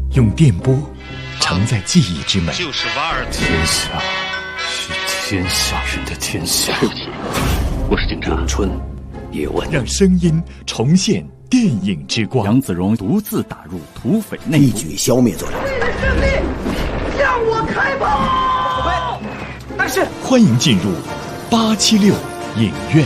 用电波承载记忆之美。 就是瓦尔天下是天下人的天下。 对不起，我是警察。 咏春叶问， 让声音重现电影之光。 杨子荣独自打入土匪内部， 一举消灭作战。 为了胜利，向我开炮！ 但是，欢迎进入876影院。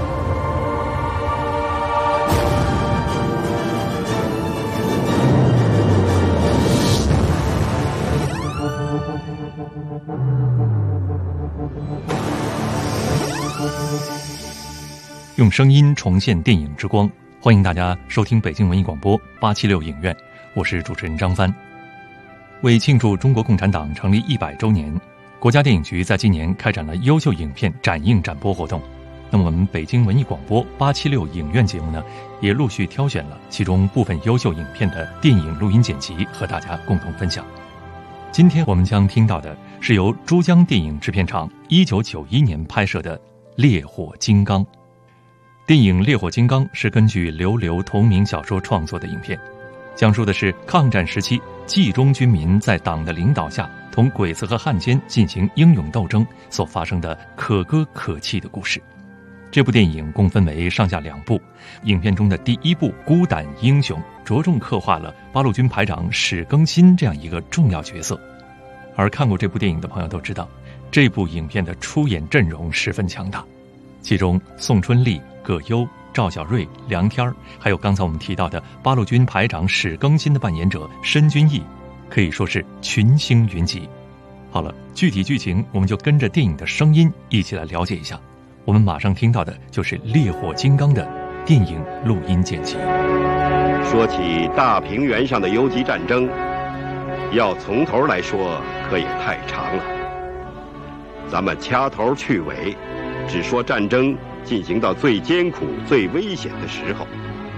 用声音重现电影之光，欢迎大家收听北京文艺广播876影院，我是主持人张帆。为庆祝中国共产党成立100周年，国家电影局在今年开展了优秀影片展映展播活动。那么我们北京文艺广播876影院节目呢，也陆续挑选了其中部分优秀影片的电影录音剪辑和大家共同分享。今天我们将听到的是由珠江电影制片厂1991年拍摄的《烈火金刚》。电影《烈火金刚》是根据刘刘同名小说创作的影片，讲述的是抗战时期冀中军民在党的领导下同鬼子和汉奸进行英勇斗争所发生的可歌可泣的故事。这部电影共分为上下2部，影片中的第1部《孤胆英雄》着重刻画了八路军排长史更新这样一个重要角色。而看过这部电影的朋友都知道，这部影片的出演阵容十分强大，其中宋春丽、葛优、赵小瑞、梁天儿，还有刚才我们提到的八路军排长史更新的扮演者申军义，可以说是群星云集。好了，具体剧情我们就跟着电影的声音一起来了解一下。我们马上听到的就是《烈火金刚》的电影录音剪辑。 说起大平原上的游击战争，要从头来说可也太长了。咱们掐头去尾，只说战争进行到最艰苦、最危险的时候，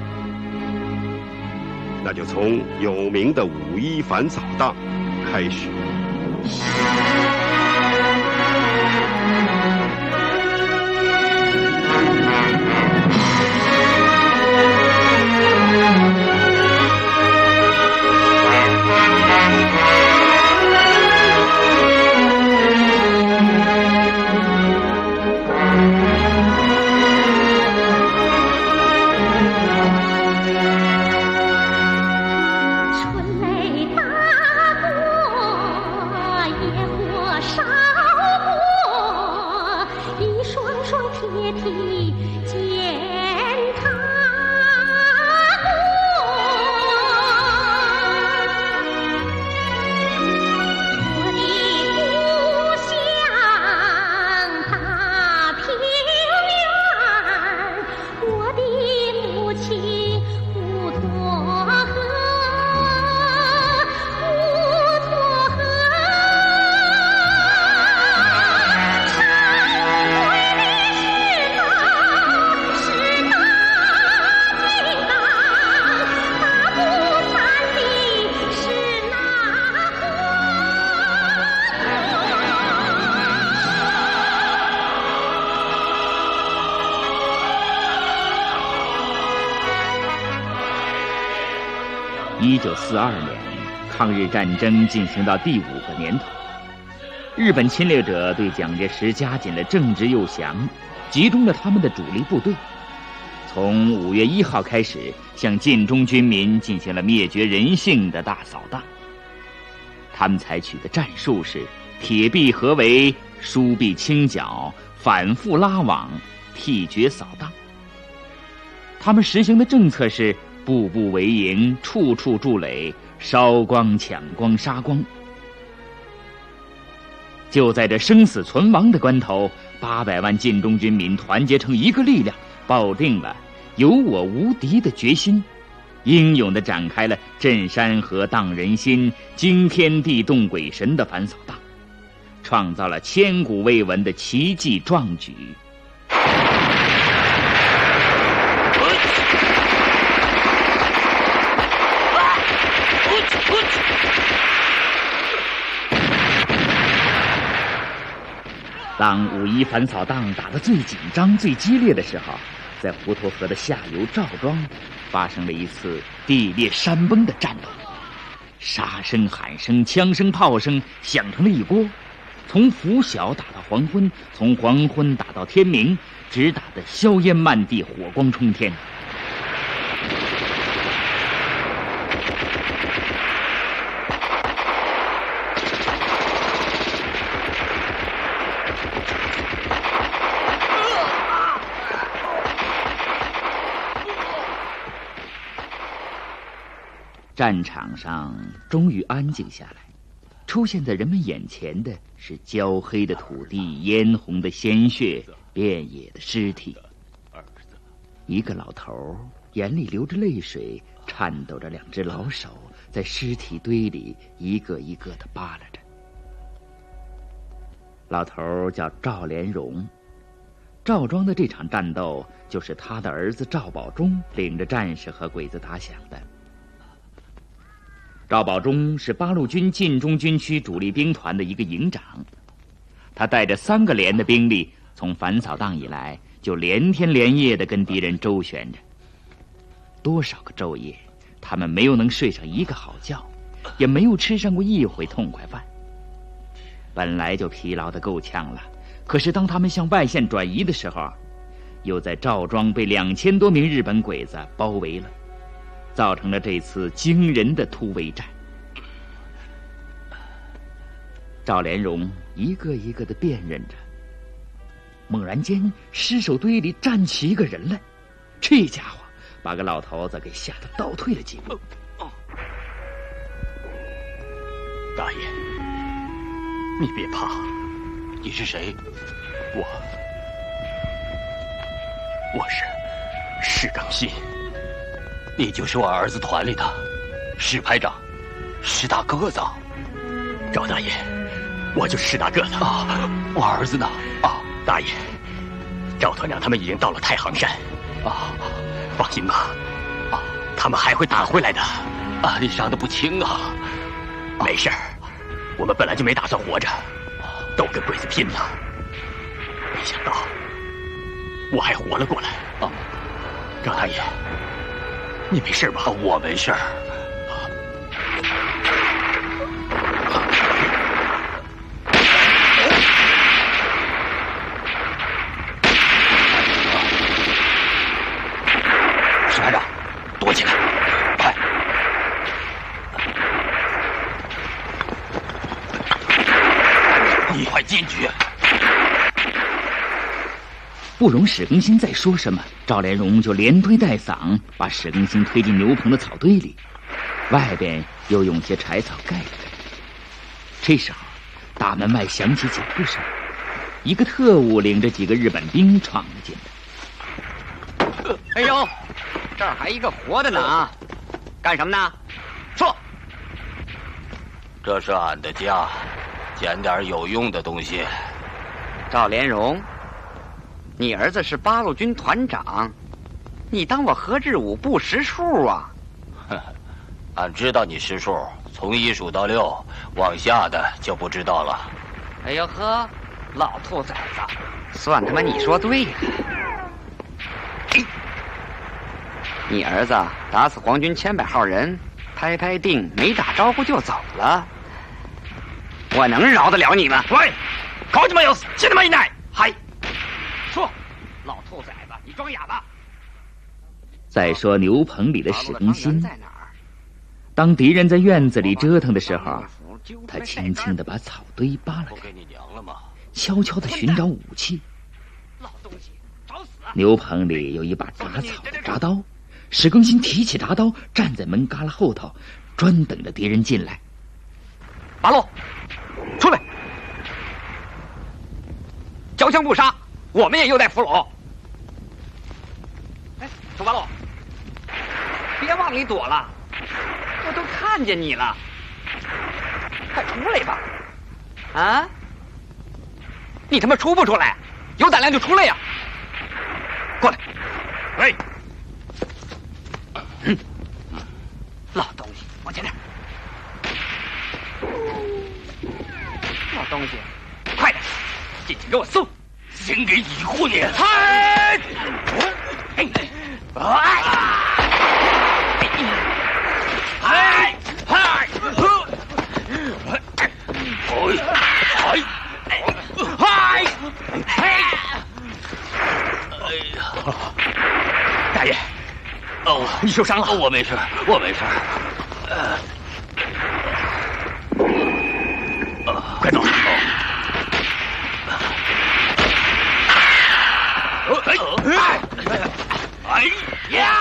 那就从有名的5·1反扫荡开始。 1942年，抗日战争进行到第5个年头，日本侵略者对蒋介石加紧了政治诱降，集中了他们的主力部队，从5月1号开始，向晋中军民进行了灭绝人性的大扫荡。他们采取的战术是铁壁合围、疏壁清剿、反复拉网、替绝扫荡。他们实行的政策是步步为营，处处筑垒，烧光、抢光、杀光。就在这生死存亡的关头，800万晋中军民团结成一个力量，抱定了有我无敌的决心，英勇地展开了震山河、荡人心、惊天地、动鬼神的反扫荡，创造了千古未闻的奇迹壮举。当5·1反扫荡打得最紧张、最激烈的时候，在滹沱河的下游赵庄，发生了一次地裂山崩的战斗。 杀声、喊声、枪声、炮声响成了一锅，从拂晓打到黄昏，从黄昏打到天明，直打得硝烟漫地，火光冲天。战场上终于安静下来，出现在人们眼前的是焦黑的土地、嫣红的鲜血、遍野的尸体。一个老头眼里流着泪水，颤抖着两只老手，在尸体堆里一个一个地扒拉着。老头叫赵连荣，赵庄的这场战斗就是他的儿子赵保忠领着战士和鬼子打响的。赵保忠是八路军晋中军区主力兵团的一个营长，他带着3个连的兵力，从反扫荡以来就连天连夜地跟敌人周旋着。多少个昼夜，他们没有能睡上一个好觉，也没有吃上过一回痛快饭。本来就疲劳得够呛了，可是当他们向外线转移的时候，又在赵庄被2000多名日本鬼子包围了，造成了这次惊人的突围战。赵连荣一个一个地辨认着，猛然间尸首堆里站起一个人来，这家伙把个老头子给吓得倒退了几步。 大爷，你别怕。你是谁？我是施刚新。你就是我儿子团里的施排长，施大个子。赵大爷，我就是施大个子啊。我儿子呢？啊，大爷，赵团长他们已经到了太行山。啊，放心吧，啊，他们还会打回来的。啊，你伤得不轻啊。没事儿，我们本来就没打算活着，都跟鬼子拼了。没想到我还活了过来。啊，赵大爷，你没事吧？我没事。石排长，躲起来！快！你快进去！ 不容史更新再说什么，赵连荣就连推带搡，把史更新推进牛棚的草堆里，外边又用些柴草盖着。这时候，大门外响起脚步声，一个特务领着几个日本兵闯了进来。 哎呦，这儿还一个活的呢，干什么呢？说。 这是俺的家，捡点有用的东西。 赵连荣，你儿子是八路军团长，你当我何志武不识数啊？ 俺知道你识数，从1数到6，往下的就不知道了。 哎呦呵，老兔崽子，算他妈你说对了。你儿子打死皇军千百号人，拍拍腚没打招呼就走了，我能饶得了你吗？喂，搞你妈有死，他妈一奶！嗨，说，老兔崽子，你装哑巴。 再说牛棚里的史更新，当敌人在院子里折腾的时候，他轻轻地把草堆扒拉开，悄悄地寻找武器。牛棚里有一把铡草的铡刀，史更新提起铡刀，站在门旮旯后头，专等着敌人进来。 八路，出来！交枪不杀，我们也有待俘虏。哎，楚八路，别往里躲了，我都看见你了，快出来吧！啊？你他妈出不出来？有胆量就出来呀！过来！喂！老东西，往前点！老东西，快点，进去给我搜！先给乙护你！嗨！哎！嗨！嗨！ 你受伤了？我没事，我没事。快走！哎呀！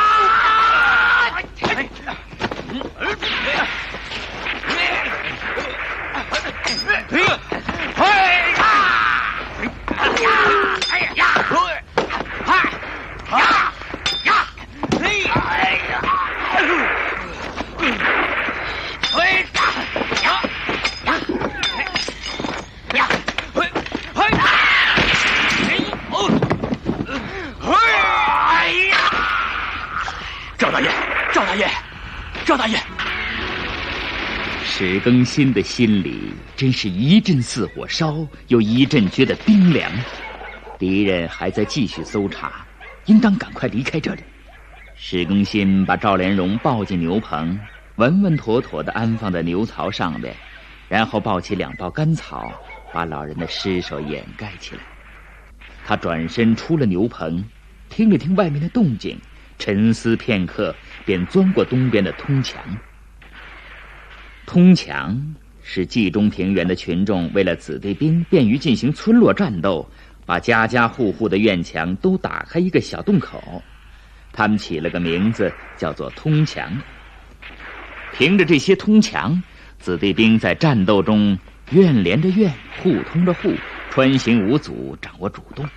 赵大爷， 史更新的心里真是一阵似火烧，又一阵觉得冰凉。敌人还在继续搜查，应当赶快离开这里。史更新把赵连荣抱进牛棚，稳稳妥妥地安放在牛槽上面，然后抱起2包干草，把老人的尸首掩盖起来。他转身出了牛棚，听了听外面的动静，沉思片刻，便钻过东边的通墙。通墙是冀中平原的群众为了子弟兵便于进行村落战斗，把家家户户的院墙都打开一个小洞口，他们起了个名字叫做通墙。凭着这些通墙，子弟兵在战斗中院连着院，户通着户，穿行无阻，掌握主动。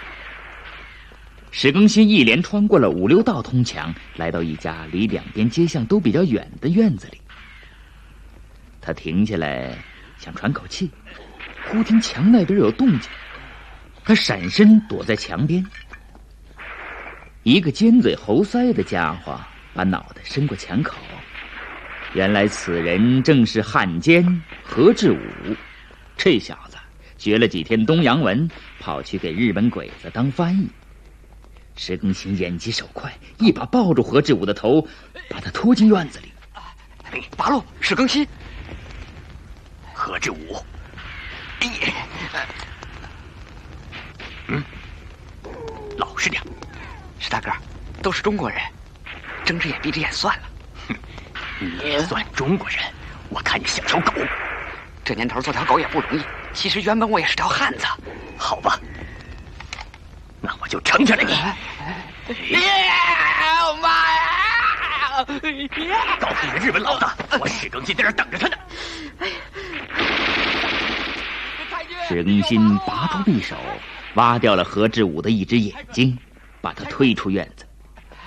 史更新一连穿过了5、6道通墙，来到一家离2边街巷都比较远的院子里。他停下来想喘口气，忽听墙那边有动静，他闪身躲在墙边。一个尖嘴猴腮的家伙把脑袋伸过墙口，原来此人正是汉奸何志武。这小子学了几天东洋文，跑去给日本鬼子当翻译。石更新眼疾手快，一把抱住何志武的头，把他拖进院子里。 八路，史更新， 何志武，老实点。 史大哥，都是中国人，睁只眼闭只眼算了。 你算中国人，我看你像条狗。 这年头做条狗也不容易，其实原本我也是条汉子。 好吧，那我就成全了你。 妈呀！ 告诉你们日本老大，我史更新在这儿等着他呢。 史更新拔出匕首，挖掉了何志武的一只眼睛，把他推出院子。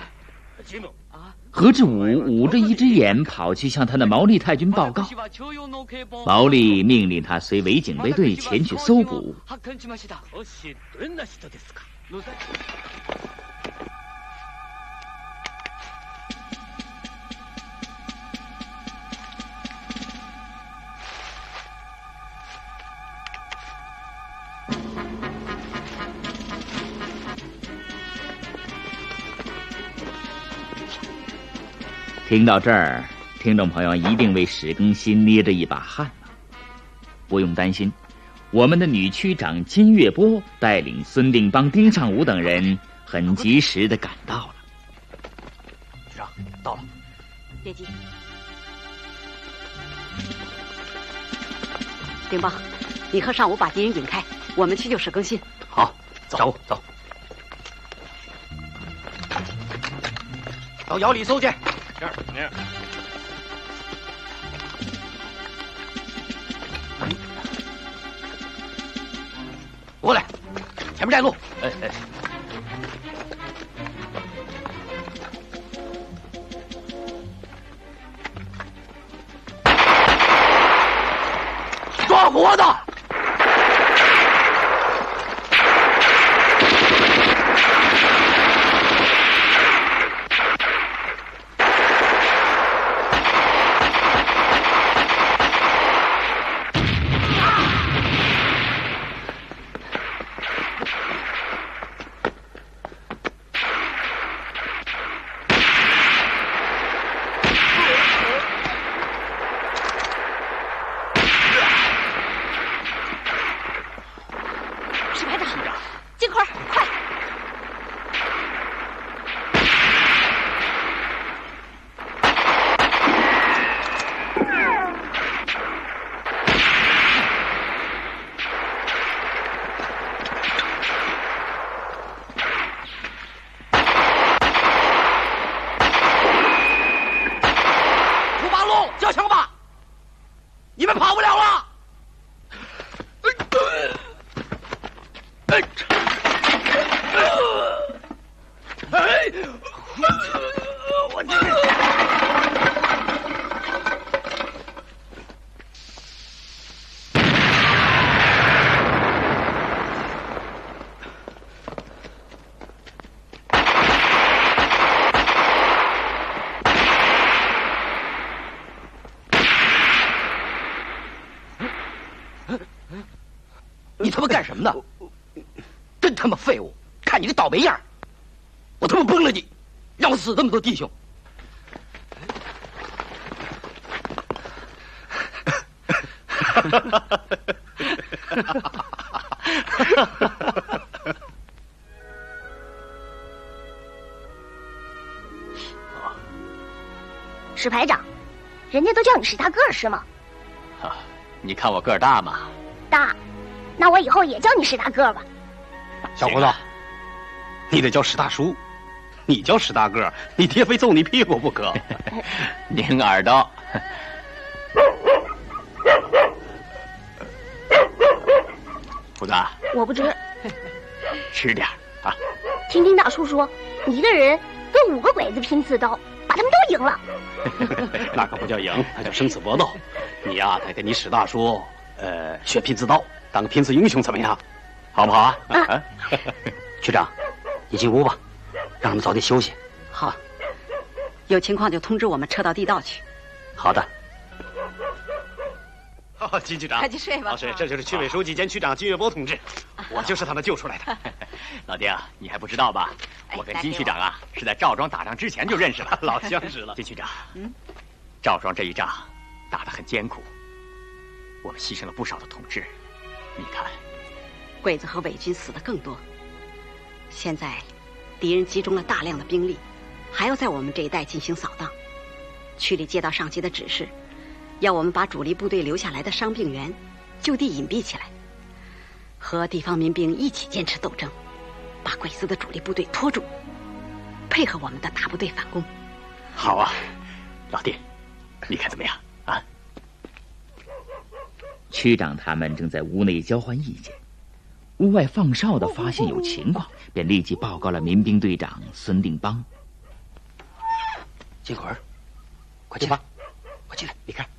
何志武捂着一只眼跑去向他的毛利太君报告。毛利命令他随伪警备队前去搜捕。听到这儿，听众朋友一定为史更新捏着一把汗了。不用担心，我们的女区长金月波带领孙定邦、丁尚武等人很及时地赶到了。 局长，到了。 别急，丁邦，你和尚武把敌人引开，我们去救史更新。 好，走走。 到窑里搜去。 过来，前面带路。抓活的！ 你他妈干什么呢？真他妈废物！看你这倒霉样，我他妈崩了你，让我死这么多弟兄！ 史排长，人家都叫你史大个儿是吗？ 啊，你看我个儿大吗？ 大，那我以后也叫你史大个儿吧。 小胡子，你得叫史大叔，你叫史大个儿，你爹非揍你屁股不可。 拧耳朵。胡子， 我不吃， 吃点啊。 听听大叔说，你一个人跟5个鬼子拼刺刀，把他们都赢了。 那可不叫赢，那叫生死搏斗。你呀，得跟你史大叔，学拼刺刀，当个拼刺英雄怎么样？好不好啊？ 啊局长，你进屋吧，让他们早点休息。 好，有情况就通知我们撤到地道去。 好的。 金局长， 快去睡吧。 是，这就是区委书记兼区长金岳波同志，我就是他们救出来的。 老丁，你还不知道吧？我跟金区长啊是在赵庄打仗之前就认识了， 老相识了。 金区长，赵庄这一仗打得很艰苦，我们牺牲了不少的同志。你看， 鬼子和伪军死的更多。现在，敌人集中了大量的兵力，还要在我们这一带进行扫荡。区里接到上级的指示，要我们把主力部队留下来的伤病员就地隐蔽起来，和地方民兵一起坚持斗争，把鬼子的主力部队拖住，配合我们的大部队反攻。 好啊，老丁，你看怎么样啊？ 区长他们正在屋内交换意见，屋外放哨的发现有情况，便立即报告了民兵队长孙定邦。 金魂，快进吧，快进来，你看。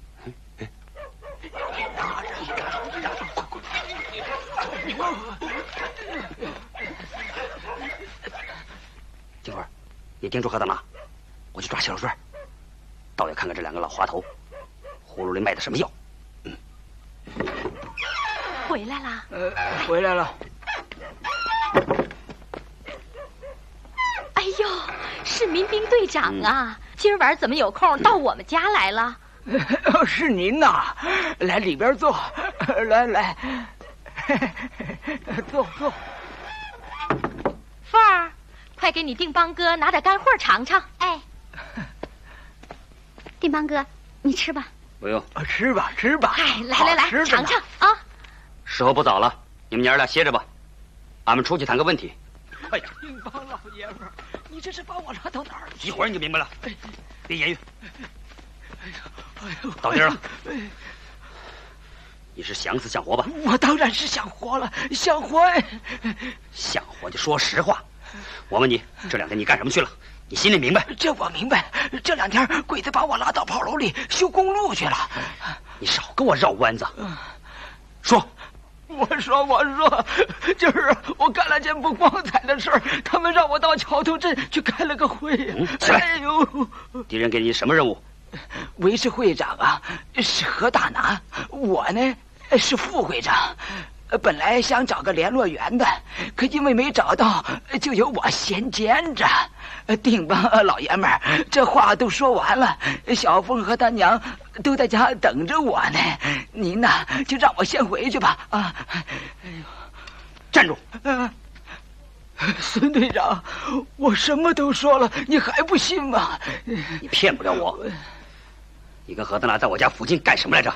金魂，你盯住何大妈，我去抓小肉串，倒要看看这2个老滑头葫芦里卖的什么药。 回来啦？ 回来了。 哎呦，是民兵队长啊！今儿晚怎么有空到我们家来了？ 是您呐，来里边坐，来，坐。 凤儿，快给你定邦哥拿点干货尝尝。哎，定邦哥，你吃吧。 不用， 吃吧。 哎，来，尝尝啊！ 时候不早了，你们娘儿俩歇着吧，俺们出去谈个问题。 哎呀，定邦老爷们儿，你这是把我拉到哪儿去？ 一会儿你就明白了。别言语。 哎呦， 到地儿了。你是想死想活吧？ 我当然是想活了，想活。 想活就说实话。我问你，这2天你干什么去了？你心里明白？ 这我明白。这2天鬼子把我拉到炮楼里修公路去了。 你少跟我绕弯子。说。 我说，就是我干了件不光彩的事儿，他们让我到桥头镇去开了个会。 起来！ 哎呦， 敌人给你什么任务？ 维持会长啊是何大拿，我呢是副会长。本来想找个联络员的，可因为没找到，就由我先兼着。定邦老爷们儿，这话都说完了，小凤和他娘都在家等着我呢。您呐，就让我先回去吧。啊！哎呦， 站住！ 孙队长，我什么都说了，你还不信吗？ 你骗不了我。你跟何大拿在我家附近干什么来着？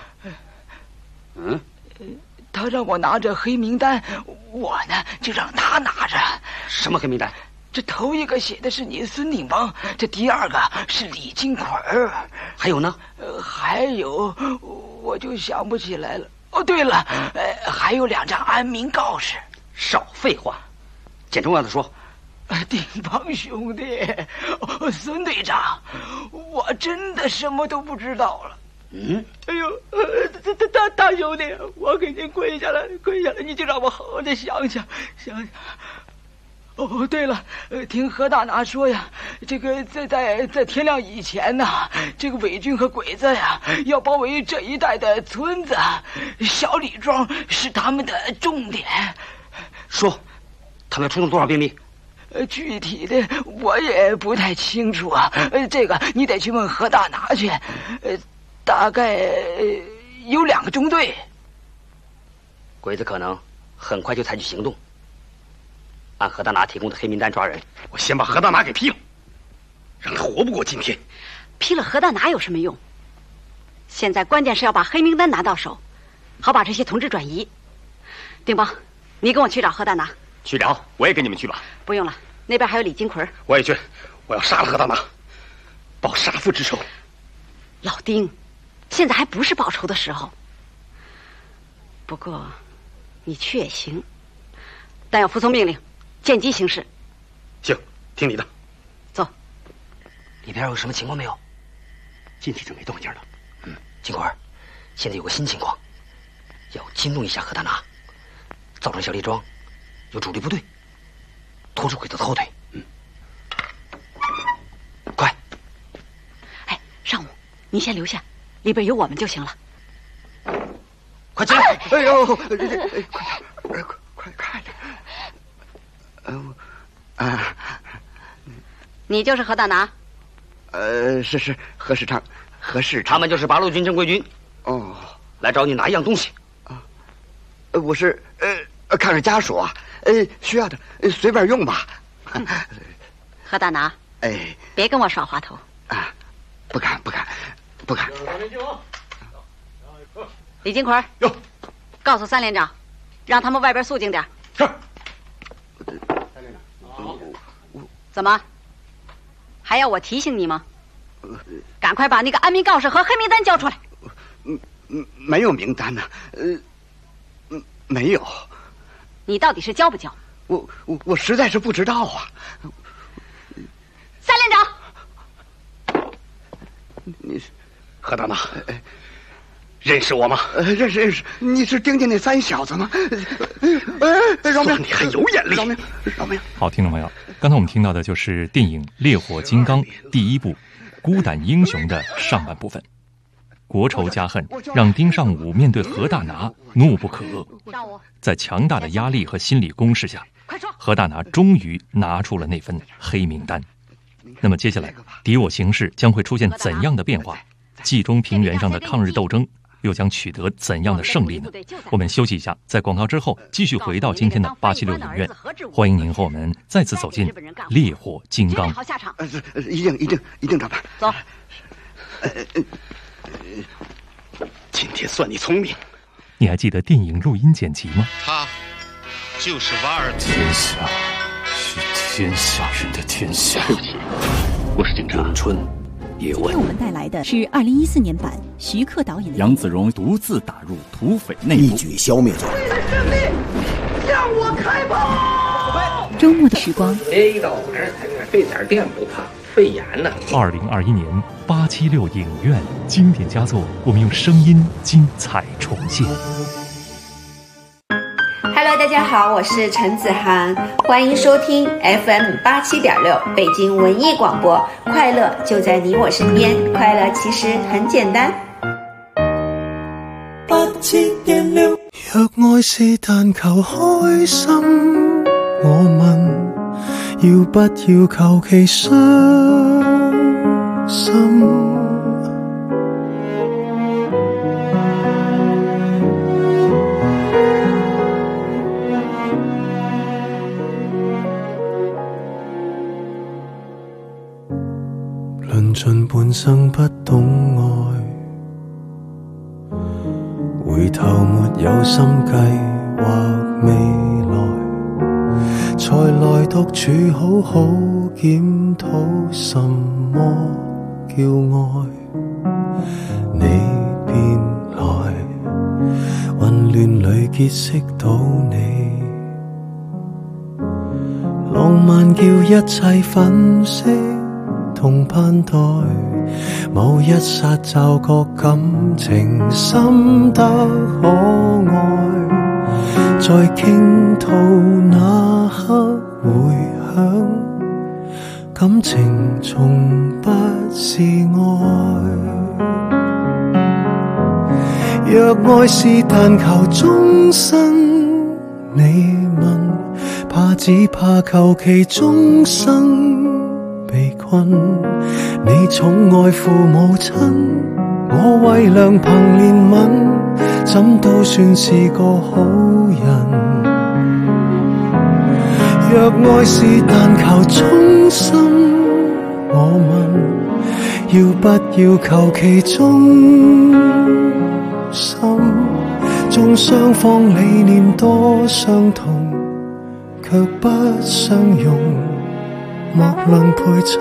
他让我拿着黑名单，我呢就让他拿着。 什么黑名单？ 这头一个写的是你孙定邦，这第2个是李金奎儿。 还有呢？ 还有，我就想不起来了。哦，对了，还有2张安民告示。 少废话，捡重要的说。 定邦兄弟，孙队长，我真的什么都不知道了。哎呦，大兄弟，我给您跪下了，你就让我好好的想想。 哦，对了，听何大拿说呀，这个在天亮以前呢，这个伪军和鬼子呀要包围这一带的村子，小李庄是他们的重点。 说，他们要出动多少兵力？ 具体的我也不太清楚啊，这个你得去问何大拿去。大概有2个中队。 鬼子可能很快就采取行动，按何大拿提供的黑名单抓人。 我先把何大拿给批了，让他活不过今天。 批了何大拿有什么用？现在关键是要把黑名单拿到手，好把这些同志转移。丁邦，你跟我去找何大拿。 去找，我也跟你们去吧。 不用了，那边还有李金奎。 我也去，我要杀了何大拿，报杀父之仇。 老丁，现在还不是报仇的时候。不过，你去也行，但要服从命令，见机行事。 行，听你的。 走。 里边有什么情况没有？ 进去就没动静了。 金奎，现在有个新情况，要惊动一下何大拿，造成小李庄有主力部队，拖住鬼子的后腿。快！ 哎，上午你先留下，里边有我们就行了。 快进来！ 哎呦，快点！ 你就是何大拿？ 是何世昌，何世昌。 他们就是八路军正规军。 哦， 来找你拿一样东西。 我是抗日家属啊，需要的随便用吧。 何大拿，别跟我耍滑头啊！不敢。 李金奎，告诉3连长，让他们外边肃静点。 是。 怎么？还要我提醒你吗？赶快把那个安民告示和黑名单交出来。 没有名单呢，没有。 你到底是交不交？ 我实在是不知道啊。 3连长， 你是何大拿？认识我吗？ 认识。你是丁家那3小子吗？饶命！ 你还有眼力！ 饶命！ 好，听众朋友，刚才我们听到的就是电影《烈火金刚》第1部《孤胆英雄》的上半部分。国仇家恨让丁尚武面对何大拿怒不可遏，在强大的压力和心理攻势下，何大拿终于拿出了那份黑名单。那么接下来敌我形势将会出现怎样的变化？冀中平原上的抗日斗争又将取得怎样的胜利呢？我们休息一下，在广告之后继续回到今天的876影院，欢迎您和我们再次走进烈火金刚。 一定照办。 走。 今天算你聪明。 你还记得电影录音剪辑吗？ 他就是瓦尔兹。 天下是天下人的天下。 我是警察永春。 今天我们带来的是2014年版徐克导演的杨子荣独自打入土匪内部， 一举消灭掉。 为了胜利，向我开炮！ 周末的时光 ，A 到玩儿，费点电不怕，肺炎呢。 2021年876影院经典佳作，我们用声音精彩重现。 Hello， 大家好，我是陈子涵，欢迎收听 FM 87.6北京文艺广播，快乐就在你我身边，快乐其實很簡單。 87.6，若愛是但求開心，我問要不要求其傷心？論盡半生不懂愛，回頭沒有心計劃未來，才來獨處好好檢討什麼叫愛。你便來，混亂裏結識到你，浪漫叫一切粉飾同盼待，某一剎驟覺感情深得可愛，在傾吐那刻回響，感情從不是愛。若愛是但求終身，你問，怕只怕求其終生被困。你寵愛父母親，我為良朋憐憫，怎都算是個好人。若愛是但求衷心，我問，要不要求其忠心？縱雙方理念多相同，卻不相容，莫論配襯。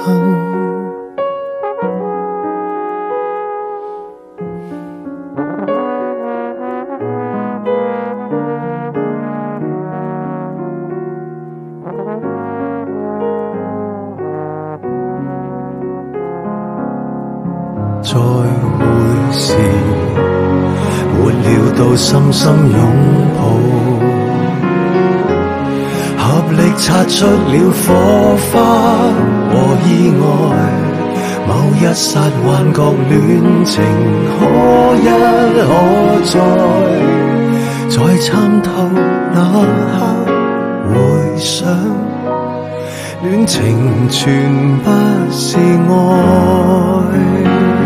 再會時，沒料到深深擁抱，合力擦出了火花和意外。某一剎幻覺戀情可一可再，在參透那刻回想，戀情全不是愛。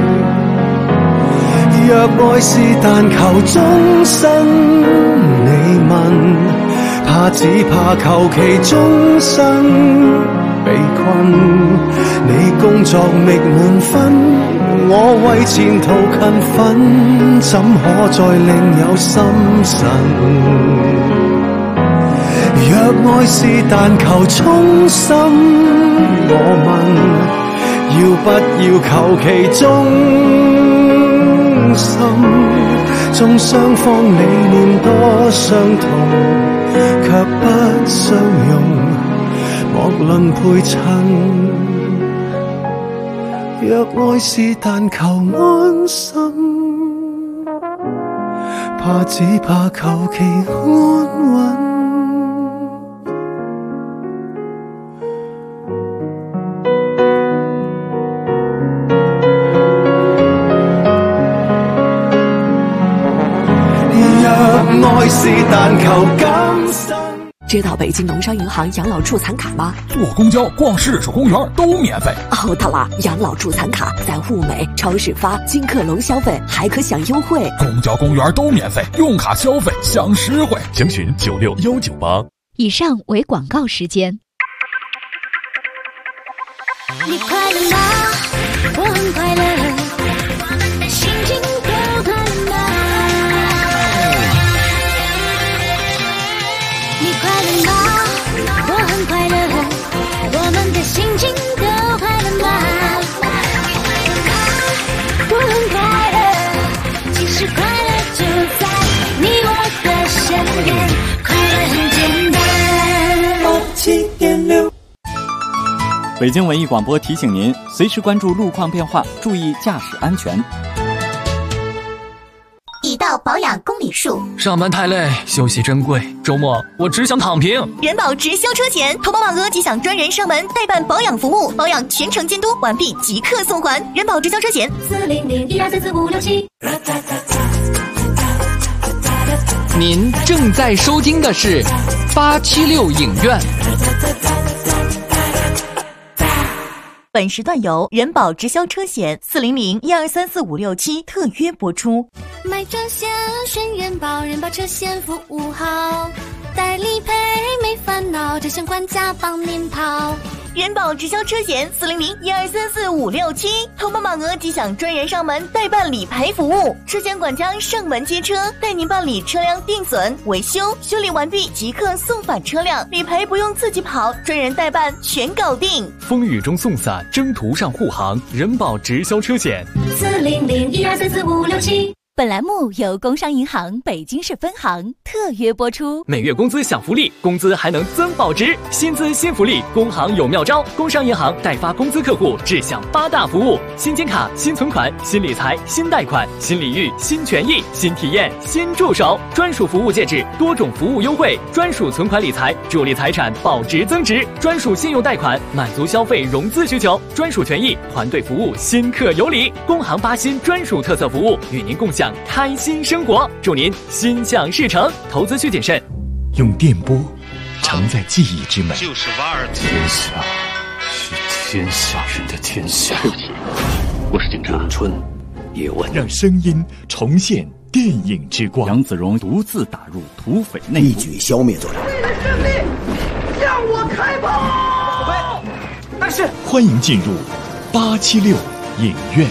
若愛是但求終身，你問，怕只怕求其終生被困。你工作覓滿分，我為前途勤奮，怎可再另有心神？若愛是但求衷心，我問，要不要求其忠心？縱雙方理念多相同，卻不相容，莫論配襯。若愛是但求安心，怕只怕求其安穩。愛是但求今生。 知道北京农商银行养老助残卡吗？ 坐公交、逛市属公园都免费。 哦，对了，养老助残卡在物美、超市发，金客隆消费还可享优惠。 公交、公园都免费，用卡消费享实惠。 详询96198。 以上为广告时间。 你快乐吗？我很快乐，我们的心情都快乐吗？你快乐吗？我很快乐，我们的心情都快乐吗？我很快乐，其实快乐就在你我的身边，快乐很简单。87.6。 北京文艺广播提醒您，随时关注路况变化，注意驾驶安全。 已到保养公里数， 上班太累，休息珍贵，周末我只想躺平。 人保直销车险，投保满额即享专人上门代办保养服务，保养全程监督，完毕即刻送还。人保直销车险40012344567。 您正在收听的是876影院。 本时段由人保直销车险40012345567特约播出。 买车险选人保，人保车险服务好，代理赔没烦恼，车险管家帮您跑。 人保直销车险40012345567，投保满额即享专人上门代办理赔服务，车险管家上门接车，带您办理车辆定损、维修，修理完毕即刻送返车辆，理赔不用自己跑，专人代办全搞定。 风雨中送伞，征途上护航，人保直销车险 40012344567。 本栏目由工商银行北京市分行特约播出。 每月工资享福利，工资还能增保值，薪资新福利，工行有妙招。工商银行代发工资客户只享8大服务：新金卡、新存款、新理财、新贷款、新礼遇、新权益、新体验、新助手，专属服务戒指，多种服务优惠，专属存款理财，助力财产保值增值，专属信用贷款，满足消费融资需求，专属权益，团队服务，新客有礼。工行8新专属特色服务，与您共享开心生活，祝您心想事成。投资需谨慎。 用电波承载记忆之美， 就是瓦尔特。 天下是天下人的天下。 我是警察。 咏春，叶问， 让声音重现电影之光。 杨子荣独自打入土匪内部， 一举消灭作者。 为了胜利，向我开炮！ 但是， 欢迎进入876影院。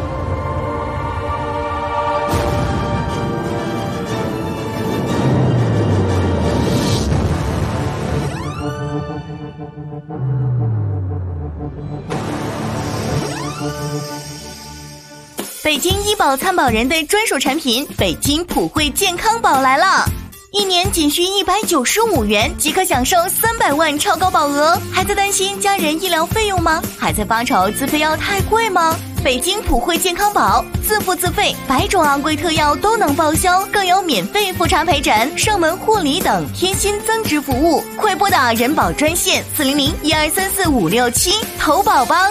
北京医保参保人的专属产品北京普惠健康宝来了，一年仅需195元即可享受300万超高保额。还在担心家人医疗费用吗？还在发愁自费药太贵吗？北京普惠健康宝自付自费，100种昂贵特药都能报销，更有免费复查陪诊、上门护理等贴心增值服务。快拨打人保专线400-1234-567投保吧。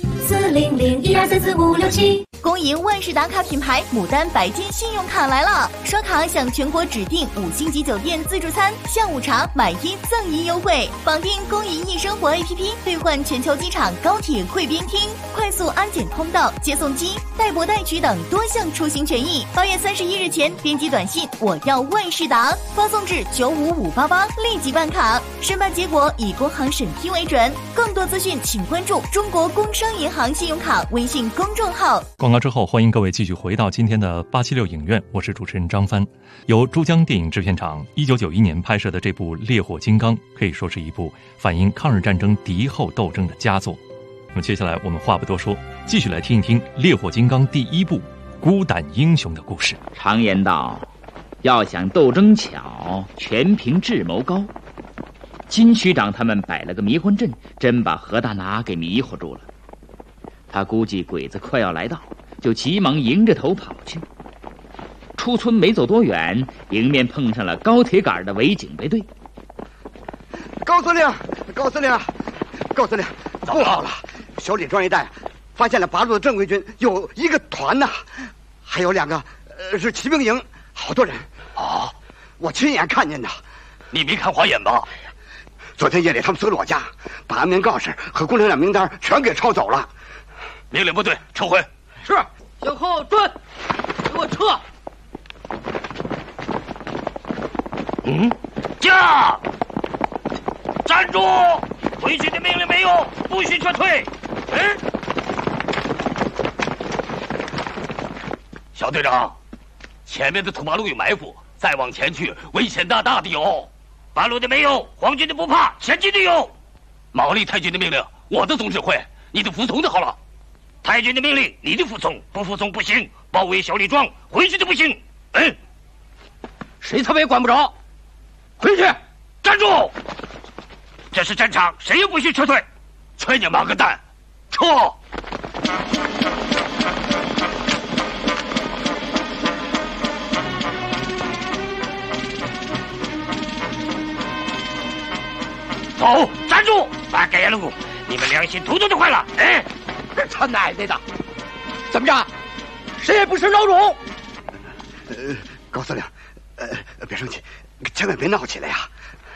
400-1234-567。 公营万事达卡品牌牡丹白金信用卡来了，刷卡享全国指定5星级酒店自助餐、下午茶买1赠1优惠，绑定公银易生活 APP 兑换全球机场、高铁贵宾厅、快速安检通道、接送机、代博代取等多项出行权益。8月31日前编辑短信我要万事达，发送至95588立即办卡，申办结果以工行审批为准。更多资讯请关注中国工商银行信用卡微信公众号。 广告之后，欢迎各位继续回到今天的876影院，我是主持人张帆。由珠江电影制片厂1991年拍摄的这部《烈火金刚》可以说是一部反映抗日战争敌后斗争的佳作。那么接下来我们话不多说，继续来听一听《烈火金刚》第1部孤胆英雄的故事。 常言道，要想斗争巧，全凭智谋高。金区长他们摆了个迷魂阵，真把何大拿给迷糊住了。他估计鬼子快要来到，就急忙迎着头跑去。出村没走多远，迎面碰上了高铁杆的伪警备队。 高司令，高司令，高司令，不好了！小李庄一带发现了8路的正规军，有1个团呐，还有2个是骑兵营，好多人。 啊， 我亲眼看见的。 你没看花眼吧？ 昨天夜里他们搜了我家，把安民告示和共产党名单全给抄走了。 命令部队撤回。 是，向后转，给我撤。 驾！站住！回去的命令没有，不许撤退。小队长，前面的土八路有埋伏，再往前去危险大大的有。八路的没有，皇军的不怕，前进的有。毛利太君的命令，我的总指挥，你的服从的好了。太君的命令，你的服从，不服从不行。包围小李庄，回去的不行。 谁他妈也管不着。回去， 站住！这是战场，谁也不许撤退。催你妈个蛋，撤！走，站住！把盖了路，你们良心统统都坏了！ 他奶奶的！怎么着？谁也不是孬种！ 高司令，别生气，千万别闹起来呀！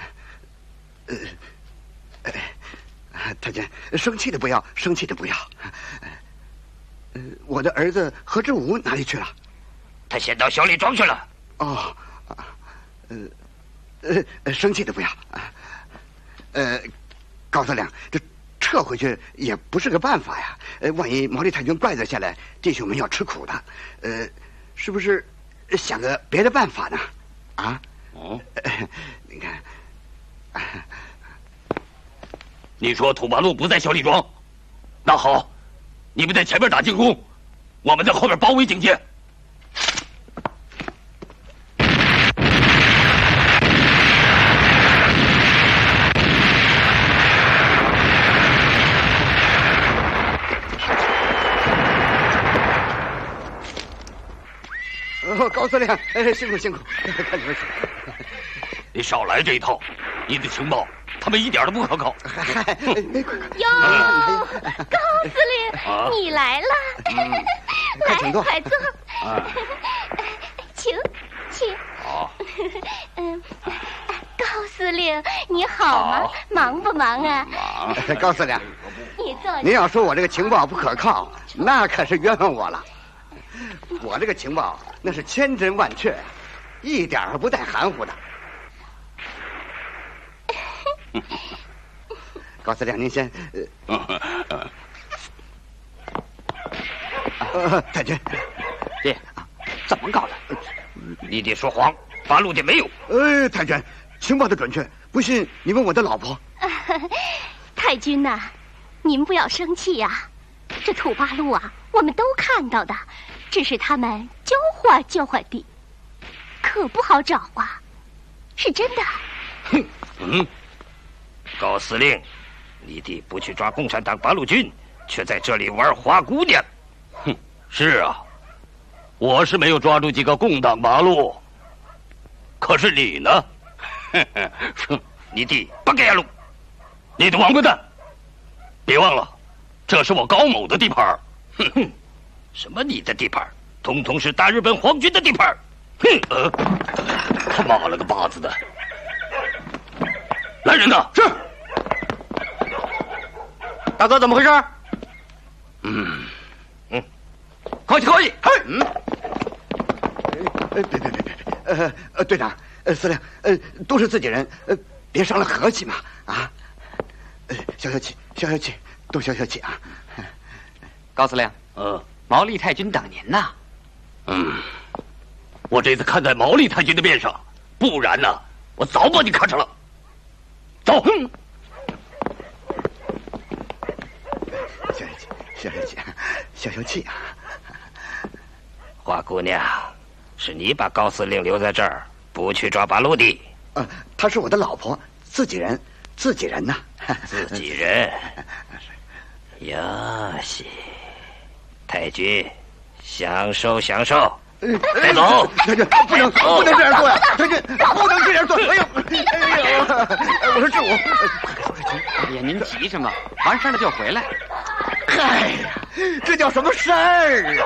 太监，生气的不要，生气的不要。我的儿子何志武哪里去了？ 他先到小李庄去了。 哦，生气的不要。高司令，这撤回去也不是个办法呀。万一毛利太君怪罪下来，弟兄们要吃苦的。是不是想个别的办法呢？啊？你看， 你说土八路不在小李庄，那好，你们在前面打进攻，我们在后面包围警戒。 高司令，辛苦辛苦，看你们。 你少来这一套，你的情报他们一点都不可靠。 哟，高司令，你来了， 快请坐， 快坐。请。 好。 高司令，你好吗？忙不忙啊？ 忙。 高司令， 你坐。 您要说我这个情报不可靠，那可是冤枉我了。我这个情报那是千真万确，一点儿不带含糊的。高司令，您先。太君， 爹，怎么搞的？ 你爹说谎，八路的没有。 太君，情报的准确，不信你问我的老婆。 太君呐，您不要生气呀。这土八路啊，我们都看到的，只是他们交换地，可不好找啊，是真的。 高司令，你弟不去抓共产党八路军，却在这里玩花姑娘。是啊，我是没有抓住几个共党八路，可是你呢？你弟不给路，你的王八蛋！别忘了，这是我高某的地盘。什么你的地盘？统统是大日本皇军的地盘。他妈了个巴子的！来人呐！ 是。大哥，怎么回事？客气客气。 别，队长，司令，都是自己人，别伤了和气嘛，啊！消消气，都消消气啊！ 高司令，毛利太君等您呐。 我这次看在毛利太君的面上，不然呢，我早把你看成了。走。 消消气啊！ 花姑娘，是你把高司令留在这儿，不去抓八路的。 她是我的老婆，自己人呐。 自己人。呀西，太君，享受。带走！ 太君，不能这样做呀！太君，不能这样做！哎呦，我说志武， 哎呀，您急什么？完事了就回来。 哎呀，这叫什么事儿啊？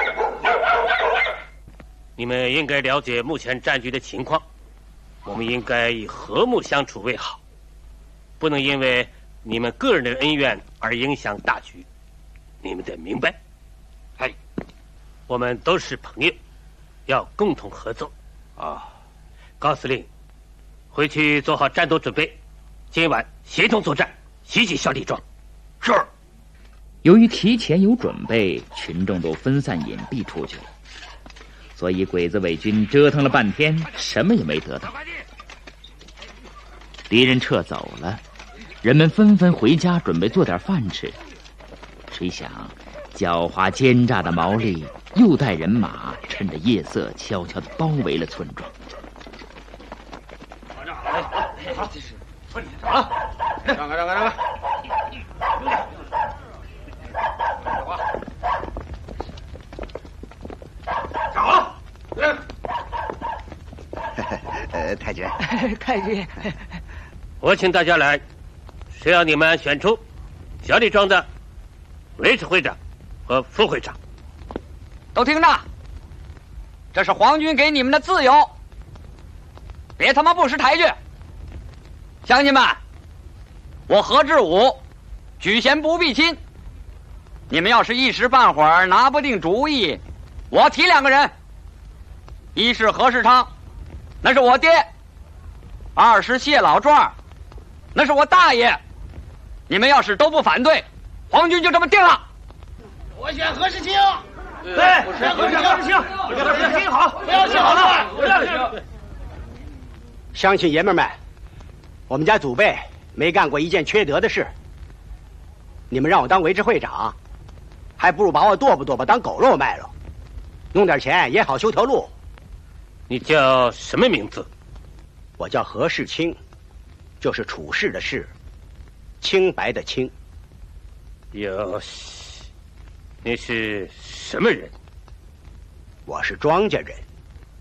你们应该了解目前战局的情况，我们应该以和睦相处为好，不能因为你们个人的恩怨而影响大局，你们得明白。我们都是朋友，要共同合作。高司令，回去做好战斗准备，今晚协同作战，袭击小李庄。 是。 由于提前有准备，群众都分散隐蔽出去了，所以鬼子伪军折腾了半天，什么也没得到。敌人撤走了，人们纷纷回家准备做点饭吃。谁想，狡猾奸诈的毛利又带人马，趁着夜色悄悄地包围了村庄。 好，村里长，让开！长， 太君， 我请大家来，是要你们选出小李庄的维持会长和副会长。 都听着，这是皇军给你们的自由，别他妈不识抬举！乡亲们，我何志武举贤不避亲，你们要是一时半会儿拿不定主意，我提两个人，一是何世昌，那是我爹；二是谢老壮，那是我大爷。你们要是都不反对，皇军就这么定了。 我选何世清。 对，何世清，何世清好， 不要姓好了。 乡亲爷们们，我们家祖辈没干过一件缺德的事，你们让我当维持会长，还不如把我剁吧当狗肉卖了，弄点钱也好修条路。 你叫什么名字？ 我叫何世清，就是处事的事，清白的清。 哟西，你是什么人？ 我是庄稼人。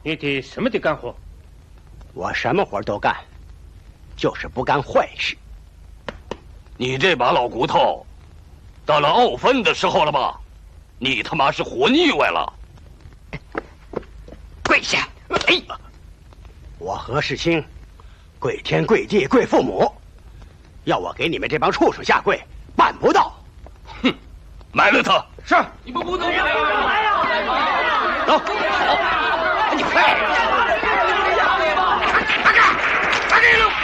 你得什么得干活？ 我什么活都干，就是不干坏事。 你这把老骨头，到了傲粪的时候了吧？你他妈是活腻歪了！ 跪下！哎，我何世清，跪天跪地跪父母，要我给你们这帮畜生下跪，办不到。 哼，埋了他！ 是， 你们不能来呀！走，好，你快！ 快点路！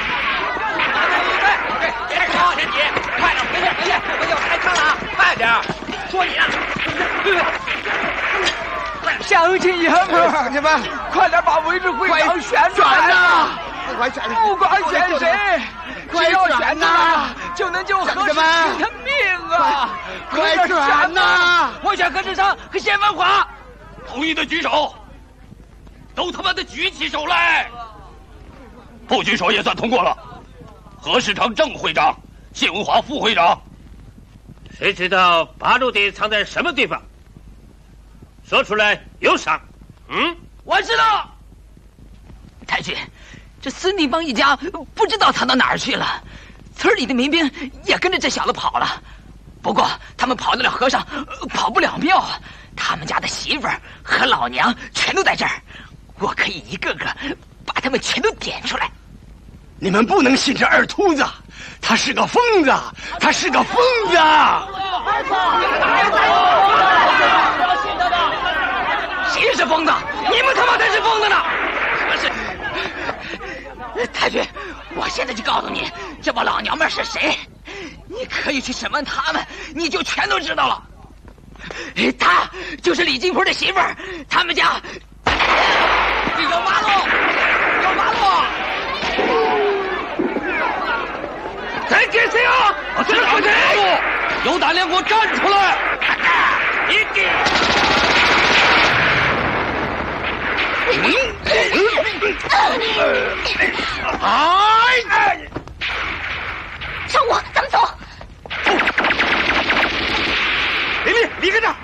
别靠着你，快点回去，回去，我开枪了啊！快点，说你呢。 乡亲爷们，乡亲们，快点把围着会长旋转呐！不管选谁，只要选呐，就能救何世清的命啊！ 快转呐！ 我选何志昌和谢文华。 同意的举手，都他妈的举起手来！不举手也算通过了。何世昌正会长，谢文华副会长。 谁知道八路的藏在什么地方？说出来有赏。 我知道。太君，这孙定邦一家不知道藏到哪儿去了，村里的民兵也跟着这小子跑了。不过他们跑得了和尚，跑不了庙啊。他们家的媳妇儿和老娘全都在这儿，我可以一个个把他们全都点出来。 你们不能信这二秃子，他是个疯子，他是个疯子！ 谁是疯子？你们他妈才是疯子呢！可是，太君，我现在就告诉你，这帮老娘们是谁，你可以去审问他们，你就全都知道了。他就是李金鹏的媳妇儿，他们家有马路，有马路。 再见谁啊！这两个有胆量给我站出来！一定！ 上我，咱们走。 林立，离开这儿！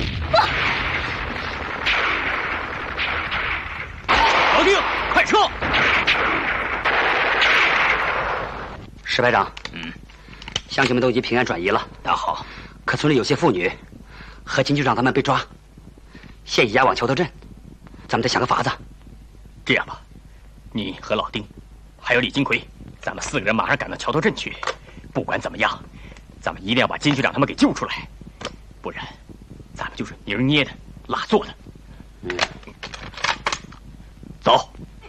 老丁，快撤！ 石排长，乡亲们都已经平安转移了。 那好， 可村里有些妇女和金局长他们被抓，现已押往桥头镇。咱们得想个法子。 这样吧，你和老丁，还有李金奎，咱们4个人马上赶到桥头镇去。不管怎么样，咱们一定要把金局长他们给救出来，不然咱们就是泥捏的、蜡做的。走。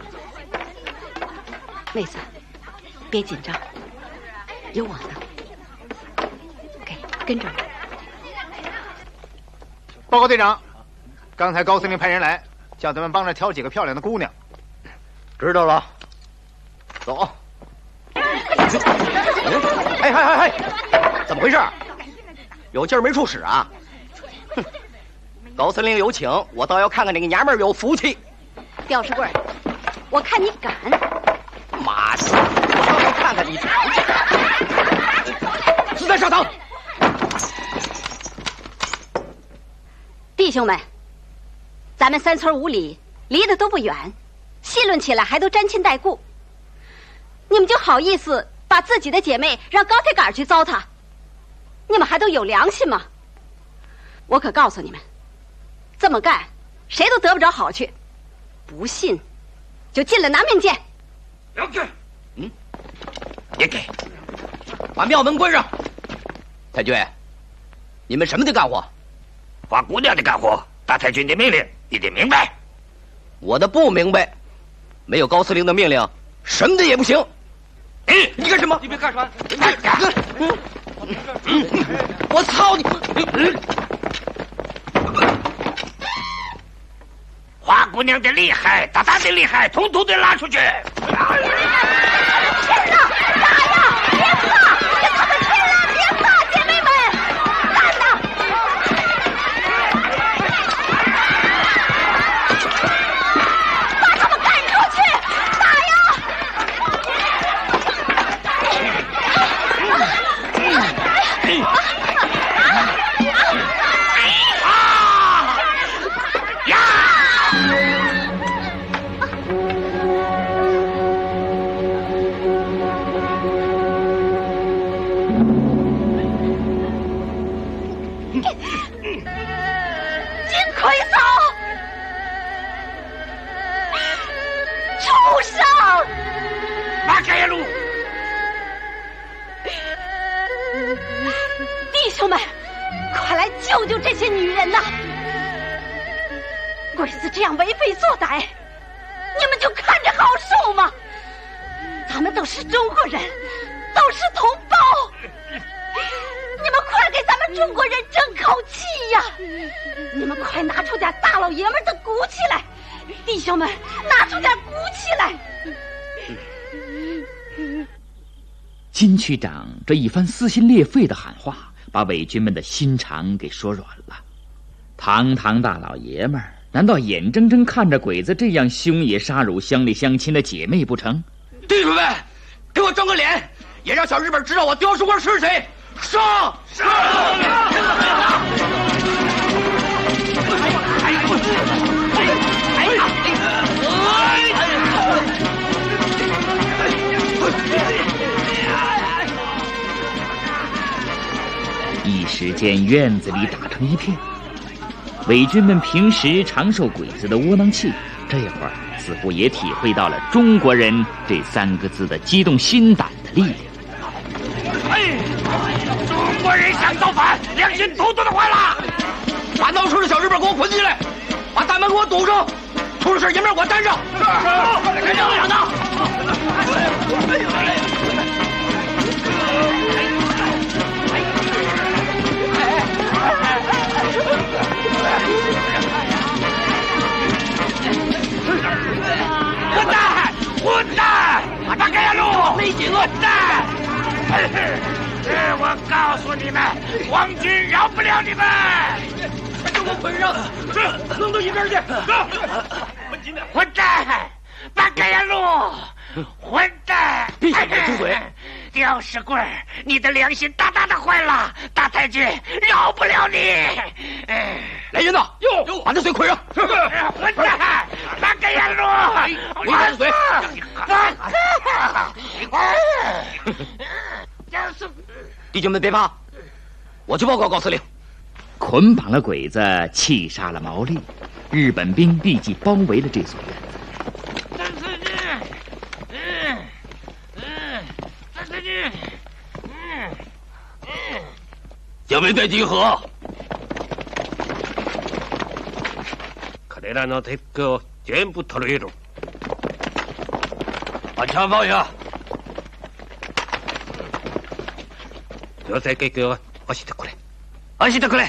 妹子，别紧张，有我呢。跟着我。 报告队长，刚才高司令派人来，叫咱们帮着挑几个漂亮的姑娘。 知道了，走。 哎，怎么回事？有劲儿没处使啊？哼！高司令有请，我倒要看看那个娘们儿有福气。 吊石棍，我看你敢！ 妈的，我倒要看看你敢！子弹上膛！ 弟兄们，咱们3村5里，离得都不远，细论起来还都沾亲带故。你们就好意思把自己的姐妹让高铁杆去糟蹋？你们还都有良心吗？我可告诉你们，这么干谁都得不着好去。不信，就进了南面见。 了解。也给，把庙门关上。太君，你们什么的干活？ 花姑娘的干活。大太君的命令，你得明白。 我的不明白，没有高司令的命令，什么的也不行。你干什么？ 你别干什么？ 我操你！ 花姑娘的厉害，大大的厉害，统统的拉出去！ 天哪！打呀！别怕，给他们天了！别怕，姐妹们，干呐！把他们赶出去！打呀！ 上！ 马开路！ 弟兄们，快来救救这些女人呐！鬼子这样为非作歹，你们就看着好受吗？咱们都是中国人，都是同胞，你们快给咱们中国人争口气呀！你们快拿出点大老爷们的骨气来，弟兄们，拿出点骨气来！ 金区长这一番撕心裂肺的喊话，把伪军们的心肠给说软了。堂堂大老爷们儿，难道眼睁睁看着鬼子这样凶野杀戮乡里乡亲的姐妹不成？ 弟兄们，给我争个脸，也让小日本知道我刁叔官是谁！上！是！ 一时间院子里打成一片。伪军们平时常受鬼子的窝囊气，这会儿似乎也体会到了中国人这3个字的激动心胆的力量。 中国人想造反，良心统统的坏了！ 把闹事的小日本给我捆进来，把大门给我堵上，出了事爷们我担上。是，肯定会的。 混蛋！混蛋！把开下路！没几个混蛋！我告诉你们，皇军饶不了你们！ 快给我捆上！是，弄到一边去！ 混蛋！把开下路！混蛋！ 闭嘴！住嘴！ 刁世贵，你的良心大大的坏了！大太君饶不了你！ 来人呐！哟，把那嘴捆上！ 混蛋！把开下路！ 离开嘴！弟兄们别怕，我去报告高司令。 捆绑了鬼子，气杀了毛利，日本兵立即包围了这所院子。 蒋卫队集合。 彼らの鉄器を全部取り入れろ。 把枪放下。 女性結局を押してくれ。 押してくれ。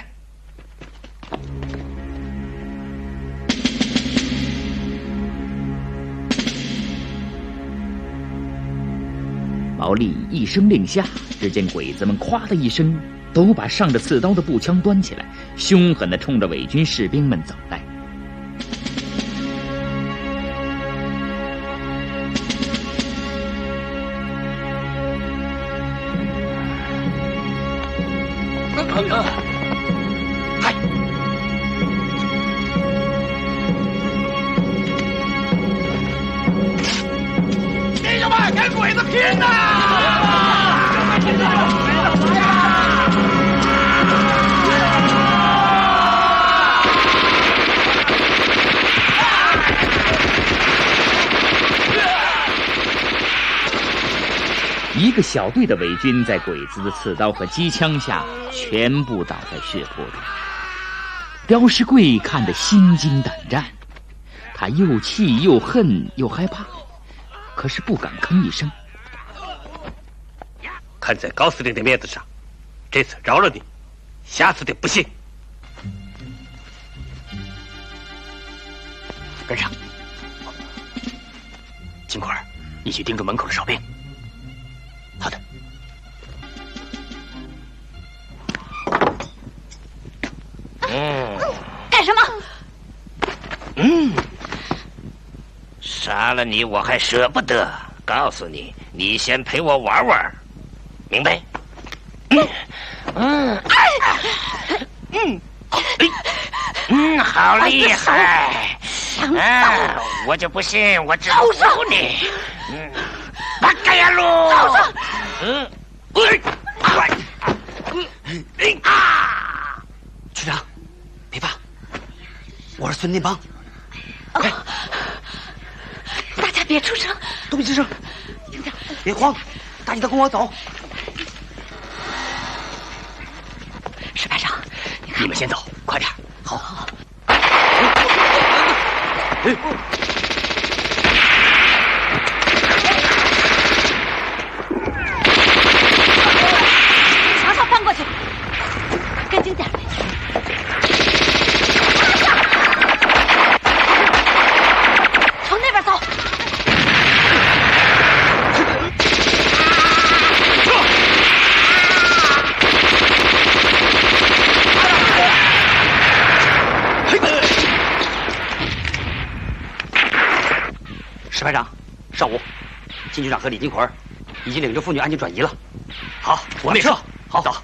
毛利一声令下，只见鬼子们咵的一声，都把上着刺刀的步枪端起来，凶狠地冲着伪军士兵们走来。 弟兄们，跟鬼子拼呐！ 一个小队的伪军在鬼子的刺刀和机枪下全部倒在血泊中。刁世贵看得心惊胆战，他又气又恨又害怕，可是不敢吭一声。 看在高司令的面子上，这次饶了你，下次的不信。 跟上，金块，你去盯住门口的哨兵。好的。 干什么？ 杀了你我还舍不得。告诉你，你先陪我玩玩，明白？好厉害！我就不信我治不服你。把开呀路！ 区长，别怕，我是孙定邦。 大家别别出声， 都别吱声，别慌，大姐的跟我走。 石排长， 你们先走，快点。好。 稍稍翻过去，跟紧点。从那边走。 石排长，上午，金局长和李金奎已经领着妇女安全转移了。 好，我们也撤。好，走。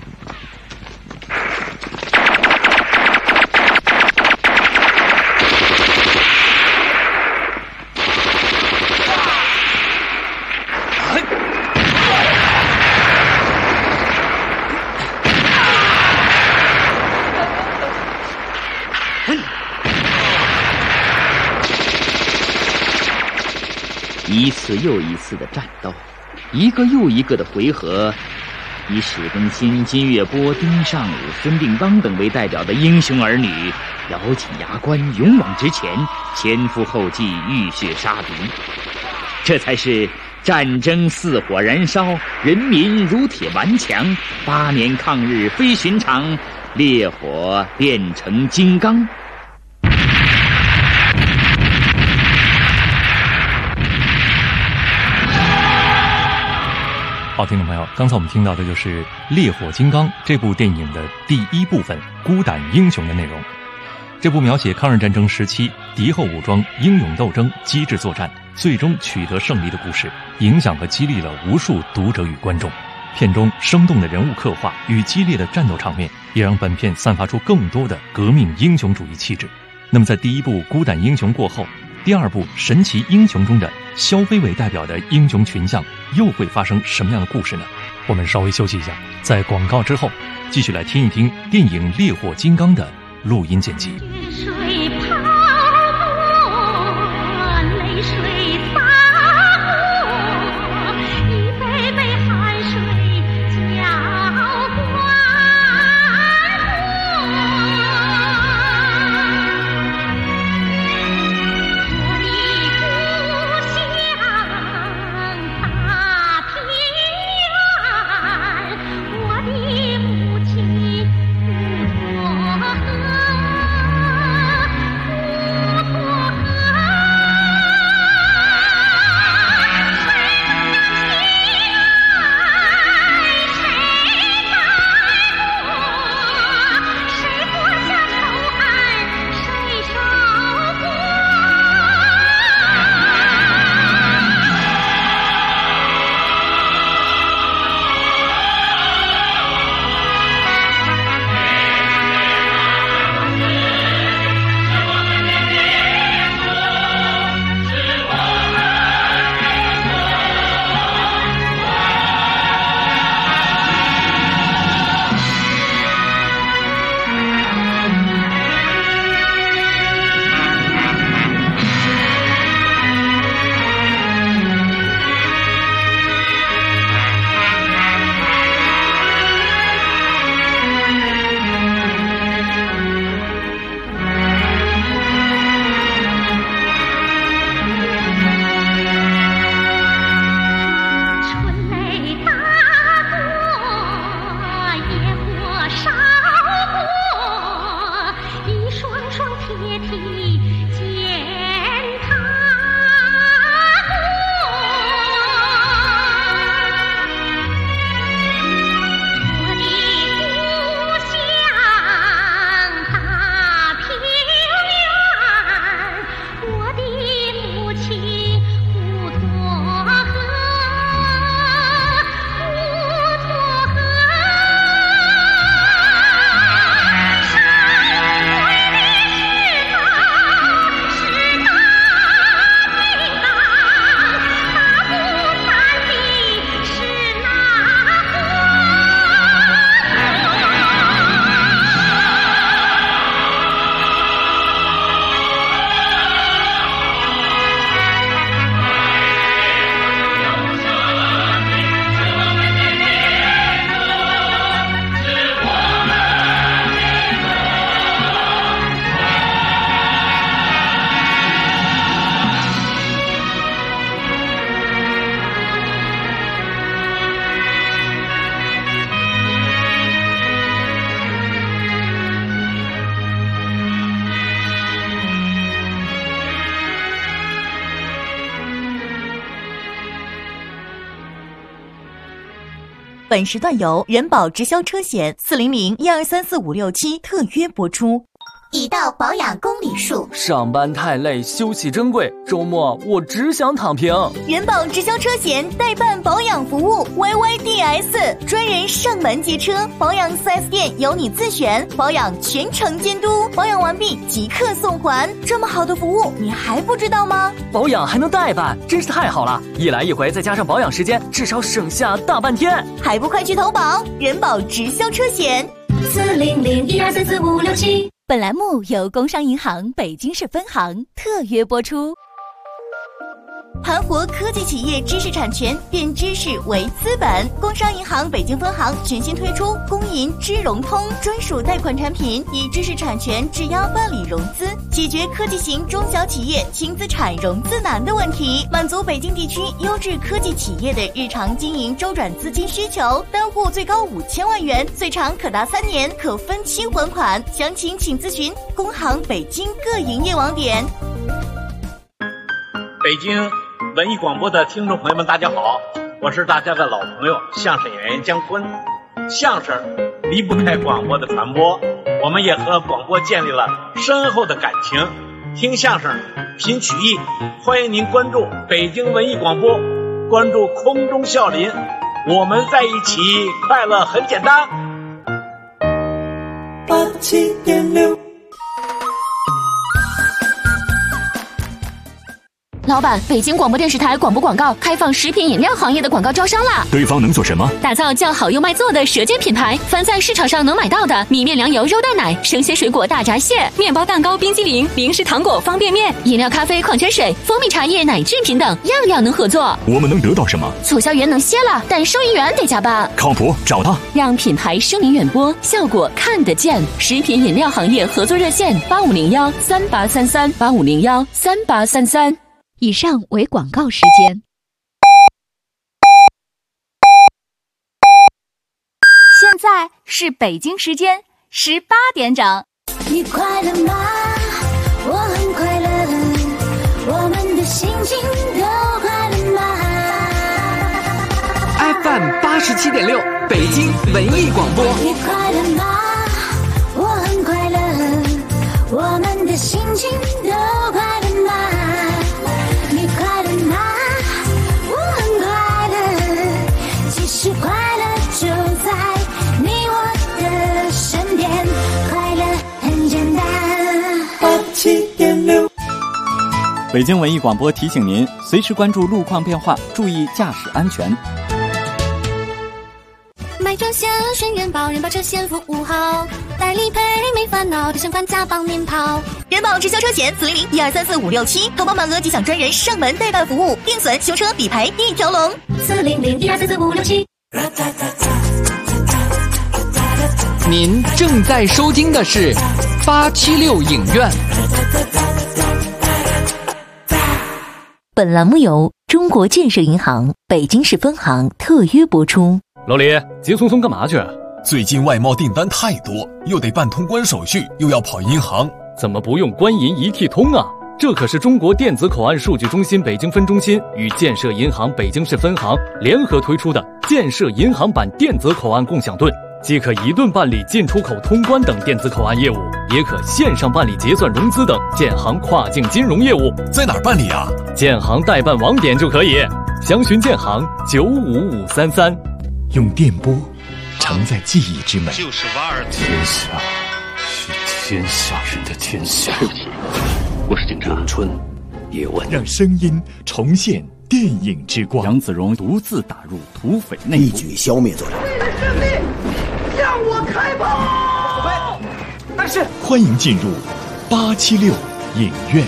一次又一次的战斗，一个又一个的回合，以史更新、金岳波、丁尚武、孙定邦等为代表的英雄儿女，咬紧牙关，勇往直前，前赴后继，浴血杀敌。这才是战争似火燃烧，人民如铁顽强，8年抗日非寻常，烈火变成金刚。 好，听众朋友，刚才我们听到的就是《烈火金刚》这部电影的第1部分孤胆英雄的内容。这部描写抗日战争时期敌后武装英勇斗争、机智作战，最终取得胜利的故事，影响和激励了无数读者与观众。片中生动的人物刻画与激烈的战斗场面，也让本片散发出更多的革命英雄主义气质。那么在第1部孤胆英雄过后，第2部神奇英雄中的萧飞为代表的英雄群像又会发生什么样的故事呢？我们稍微休息一下，在广告之后继续来听一听电影《烈火金刚》的录音剪辑。 水泡沫，泪水洒过，一杯杯汗水浇灌本时段由人保直销车险400-1234567特约播出。 已到保养公里数， 上班太累，休息珍贵，周末我只想躺平。 人保直销车险代办保养服务 YYDS， 专人上门接车，保养 4S 店由你自选，保养全程监督，保养完毕即刻送还。这么好的服务，你还不知道吗？ 保养还能代办，真是太好了！一来一回，再加上保养时间，至少省下大半天。 还不快去投保人保直销车险 400-1234567。本栏目由工商银行北京市分行特约播出。 盘活科技企业知识产权，变知识为资本。工商银行北京分行全新推出工银知融通专属贷款产品，以知识产权质押办理融资，解决科技型中小企业轻资产融资难的问题，满足北京地区优质科技企业的日常经营周转资金需求。单户最高5000万元，最长可达3年，可分期还款。详情请咨询工行北京各营业网点。 北京文艺广播的听众朋友们，大家好，我是大家的老朋友相声演员姜昆。相声离不开广播的传播，我们也和广播建立了深厚的感情。听相声品曲艺，欢迎您关注北京文艺广播，关注空中笑林，我们在一起，快乐很简单。 87.6。 老板，北京广播电视台广播广告开放食品饮料行业的广告招商啦！ 对方能做什么？ 打造叫好又卖座的舌尖品牌，凡在市场上能买到的米面粮油肉蛋奶、生鲜水果大闸蟹、面包蛋糕、冰激凌、零食糖果、方便面、饮料咖啡、矿泉水、蜂蜜茶叶、奶制品等，样样能合作。 我们能得到什么？ 促销员能歇了，但收银员得加班。 靠谱，找他， 让品牌声名远播，效果看得见。食品饮料行业合作热线8501-3833，8501-3833。 以上为广告时间。现在是北京时间18点整。 你快乐吗？我很快乐，我们的心情都快乐吗 ？FM 87.6，北京文艺广播。 你快乐吗？我很快乐，我们的心情都快乐吗？是快乐就在你我的身边，快乐很简单。 87.6。北京文艺广播提醒您，随时关注路况变化，注意驾驶安全。 买车险选人保，人保车险服务好，代理赔没烦恼，提前还价帮您跑。人保直销车险400-1234567，投保满额即享专人上门代办服务，定损、修车、理赔一条龙。400-1234567。 您正在收听的是876影院。 本栏目由中国建设银行北京市分行特约播出。 老李，急匆匆干嘛去？ 最近外贸订单太多，又得办通关手续，又要跑银行， 怎么不用官银一体通啊？这可是中国电子口岸数据中心北京分中心与建设银行北京市分行联合推出的建设银行版电子口岸共享盾，既可一盾办理进出口通关等电子口岸业务，也可线上办理结算融资等建行跨境金融业务。 在哪儿办理啊？ 建行代办网点就可以，详询建行95533。 用电波承载记忆之美。 就是瓦尔天下是天下人的天下。 对不起，我是警察。咏春叶问， 让声音重现电影之光。 杨子荣独自打入土匪内部， 一举消灭作战。 为了胜利，向我开炮！ 但是，欢迎进入876影院。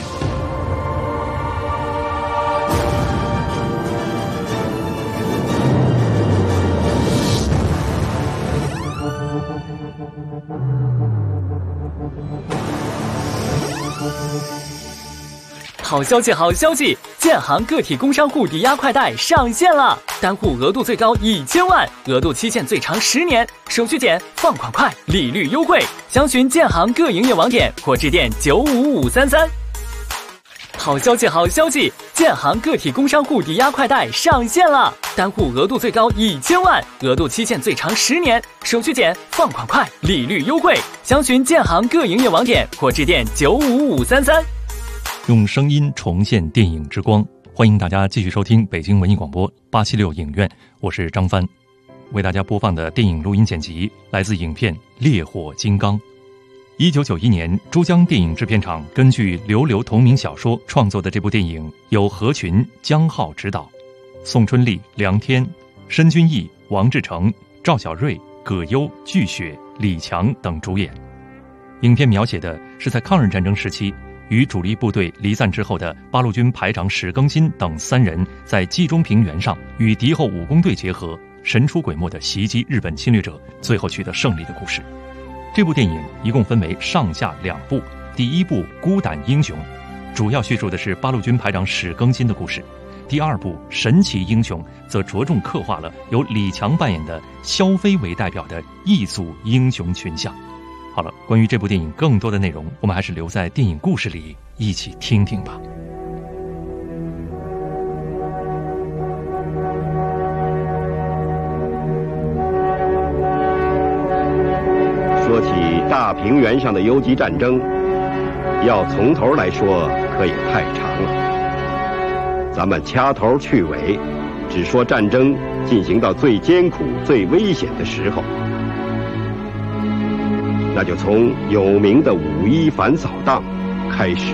好消息，好消息！建行个体工商户抵押快贷上线了，单户额度最高1000万，额度期限最长10年，手续简，放款快，利率优惠。详询建行各营业网点或致电95533。 好消息，好消息！建行个体工商户抵押快贷上线了，单户额度最高1000万，额度期限最长10年，手续简，放款快，利率优惠。详询建行各营业网点或致电95533。 用声音重现电影之光，欢迎大家继续收听北京文艺广播876影院，我是张帆。为大家播放的电影录音剪辑来自影片《烈火金刚》。1991年，珠江电影制片厂根据刘刘同名小说创作的这部电影，由何群、姜浩执导，宋春丽、梁天、申君毅、王志成、赵小瑞、葛优、巨雪、李强等主演。影片描写的是在抗日战争时期，与主力部队离散之后的八路军排长史更新等3人在冀中平原上与敌后武工队结合，神出鬼没地袭击日本侵略者，最后取得胜利的故事。这部电影一共分为上下2部，第1部《孤胆英雄》，主要叙述的是八路军排长史更新的故事；第2部《神奇英雄》则着重刻画了由李强扮演的萧飞为代表的异族英雄群像。好了，关于这部电影更多的内容，我们还是留在电影故事里一起听听吧。 说起大平原上的游击战争，要从头来说可也太长了。咱们掐头去尾，只说战争进行到最艰苦、最危险的时候，那就从有名的5·1反扫荡开始。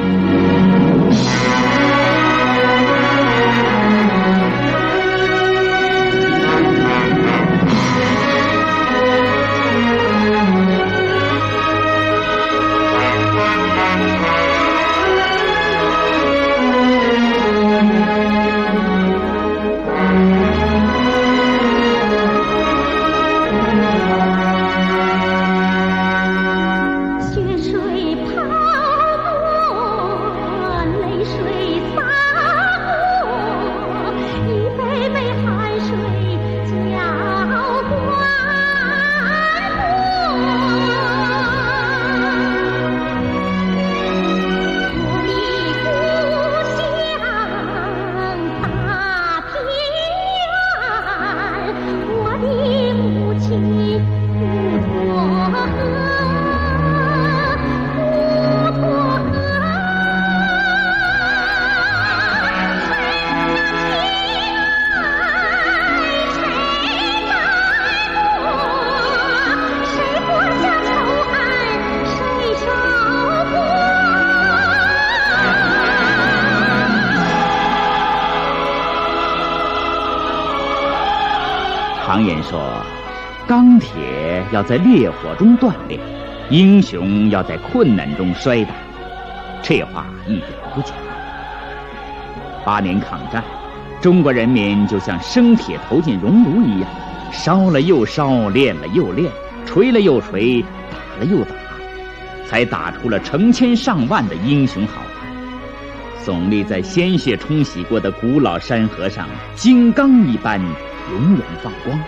常言说，钢铁要在烈火中锻炼，英雄要在困难中摔打。这话一点不假。8年抗战，中国人民就像生铁投进熔炉一样，烧了又烧，练了又练，锤了又锤，打了又打，才打出了成千上万的英雄好汉，耸立在鲜血冲洗过的古老山河上，金刚一般永远放光。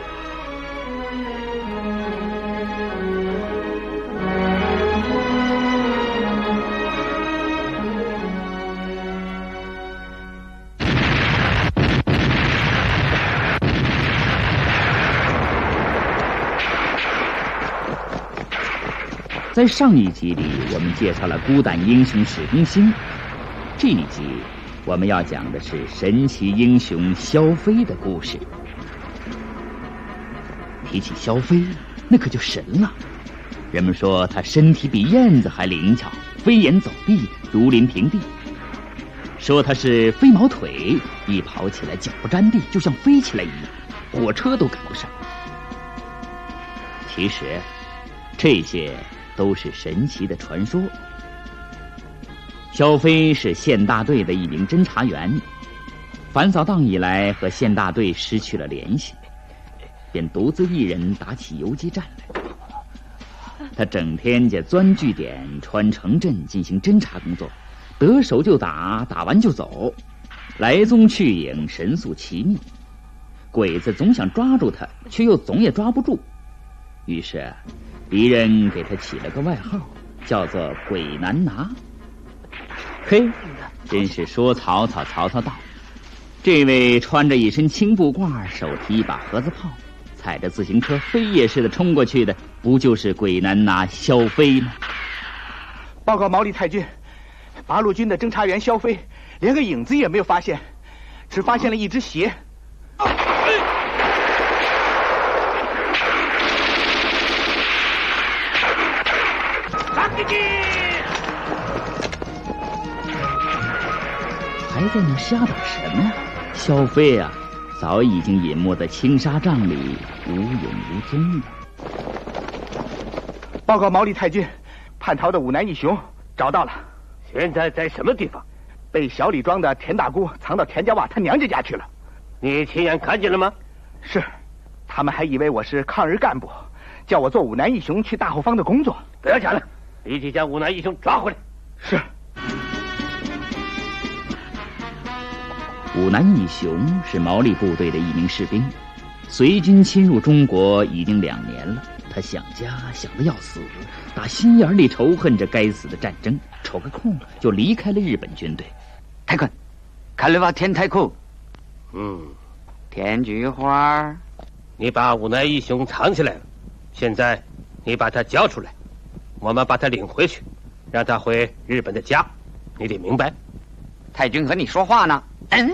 在上一集里，我们介绍了孤胆英雄史更新。这一集我们要讲的是神奇英雄萧飞的故事。提起萧飞，那可就神了。人们说他身体比燕子还灵巧，飞檐走壁，如临平地。说他是飞毛腿，一跑起来脚不沾地，就像飞起来一样，火车都赶不上。其实这些都是神奇的传说。萧飞是县大队的一名侦查员，反扫荡以来和县大队失去了联系，便独自一人打起游击战来。他整天就钻据点、穿城镇进行侦查工作，得手就打，打完就走，来踪去影，神速奇密。鬼子总想抓住他，却又总也抓不住，于是敌人给他起了个外号，叫做鬼难拿。 嘿，真是说曹操，曹操到。这位穿着一身青布褂，手提一把盒子炮，踩着自行车飞也似的冲过去的，不就是鬼南拿萧飞吗？ 报告毛利太君，八路军的侦察员萧飞连个影子也没有发现，只发现了一只鞋。 还在那瞎打什么呀？萧飞啊，早已经隐没在青纱帐里，无影无踪了。 报告毛利太君，叛逃的武南义雄找到了。 现在在什么地方？ 被小李庄的田大姑藏到田家洼他娘家家去了。 你亲眼看见了吗？ 是，他们还以为我是抗日干部，叫我做武南义雄去大后方的工作。 不要讲了，立即将武南义雄抓回来。 是。 武南义雄是毛利部队的一名士兵，随军侵入中国已经2年了。他想家想得要死，打心眼里仇恨这该死的战争，抽个空就离开了日本军队。 太君，看了吧田太库。 田菊花，你把武南义雄藏起来了，现在你把他交出来，我们把他领回去，让他回日本的家，你得明白。 太君和你说话呢。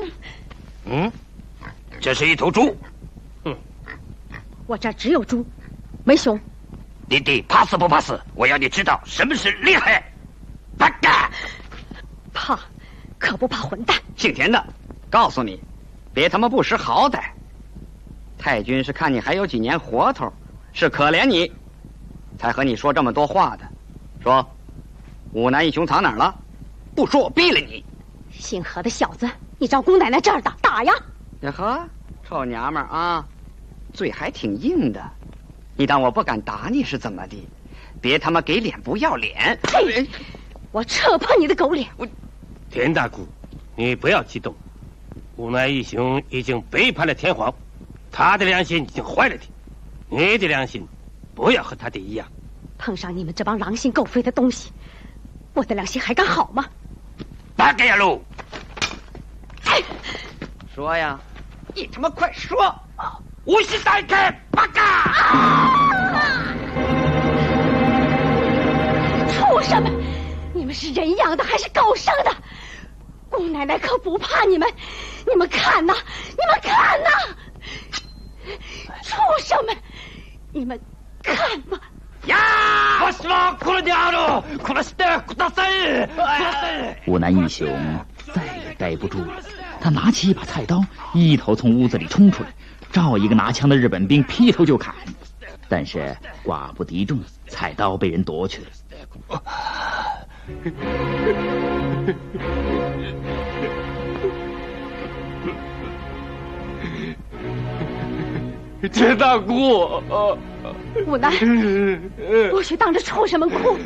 这是一头猪。 我这儿只有猪，没熊。 弟弟怕死不怕死？我要你知道什么是厉害。八嘎！ 怕，可不怕混蛋。 姓田的，告诉你，别他妈不识好歹。太君是看你还有几年活头，是可怜你，才和你说这么多话的。说，武南义雄藏哪儿了？不说我毙了你。 姓何的小子，你找姑奶奶这儿的打呀！ 呀呵，臭娘们儿啊，嘴还挺硬的。你当我不敢打你是怎么的？别他妈给脸不要脸！ 嘿，我扯破你的狗脸！ 田大姑，你不要激动。武南义雄已经背叛了天皇，他的良心已经坏了的。你的良心不要和他的一样。 碰上你们这帮狼心狗肺的东西，我的良心还敢好吗？ 八个呀路！说呀，你他妈快说！无锡三开八个！ 畜生们，你们是人养的还是狗生的？姑奶奶可不怕你们，你们看呐，你们看呐！畜生们，你们看吧！ 呀！我希望殺してください！ 武南义雄再也待不住了，他拿起一把菜刀，一头从屋子里冲出来，照一个拿枪的日本兵劈头就砍。但是寡不敌众，菜刀被人夺去了。 田大姑， 武南，不许当着畜生们哭！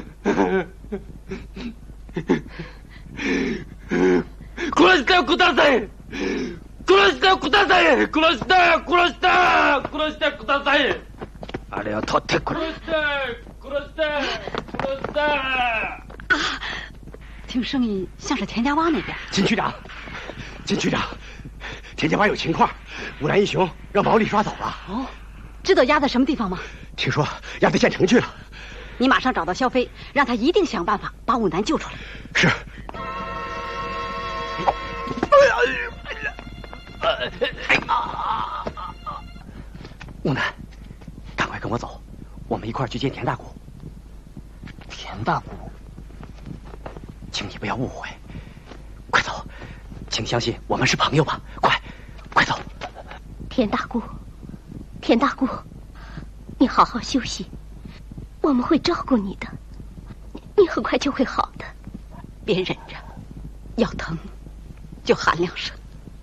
殺してください！殺してください！殺してください！あれを取ってくれ！殺して！ 啊，听声音像是田家洼那边。 金区长，金区长，田家洼有情况，武南义雄让毛利抓走了。 哦，知道押在什么地方吗？ 听说押到县城去了。 你马上找到萧飞，让他一定想办法把武南救出来。 是。武南，赶快跟我走，我们一块儿去见田大姑。 田大姑， 请你不要误会，快走，请相信我们是朋友吧，快走。 田大姑，田大姑，你好好休息，我们会照顾你的，你很快就会好的。 别忍着，要疼就喊2声。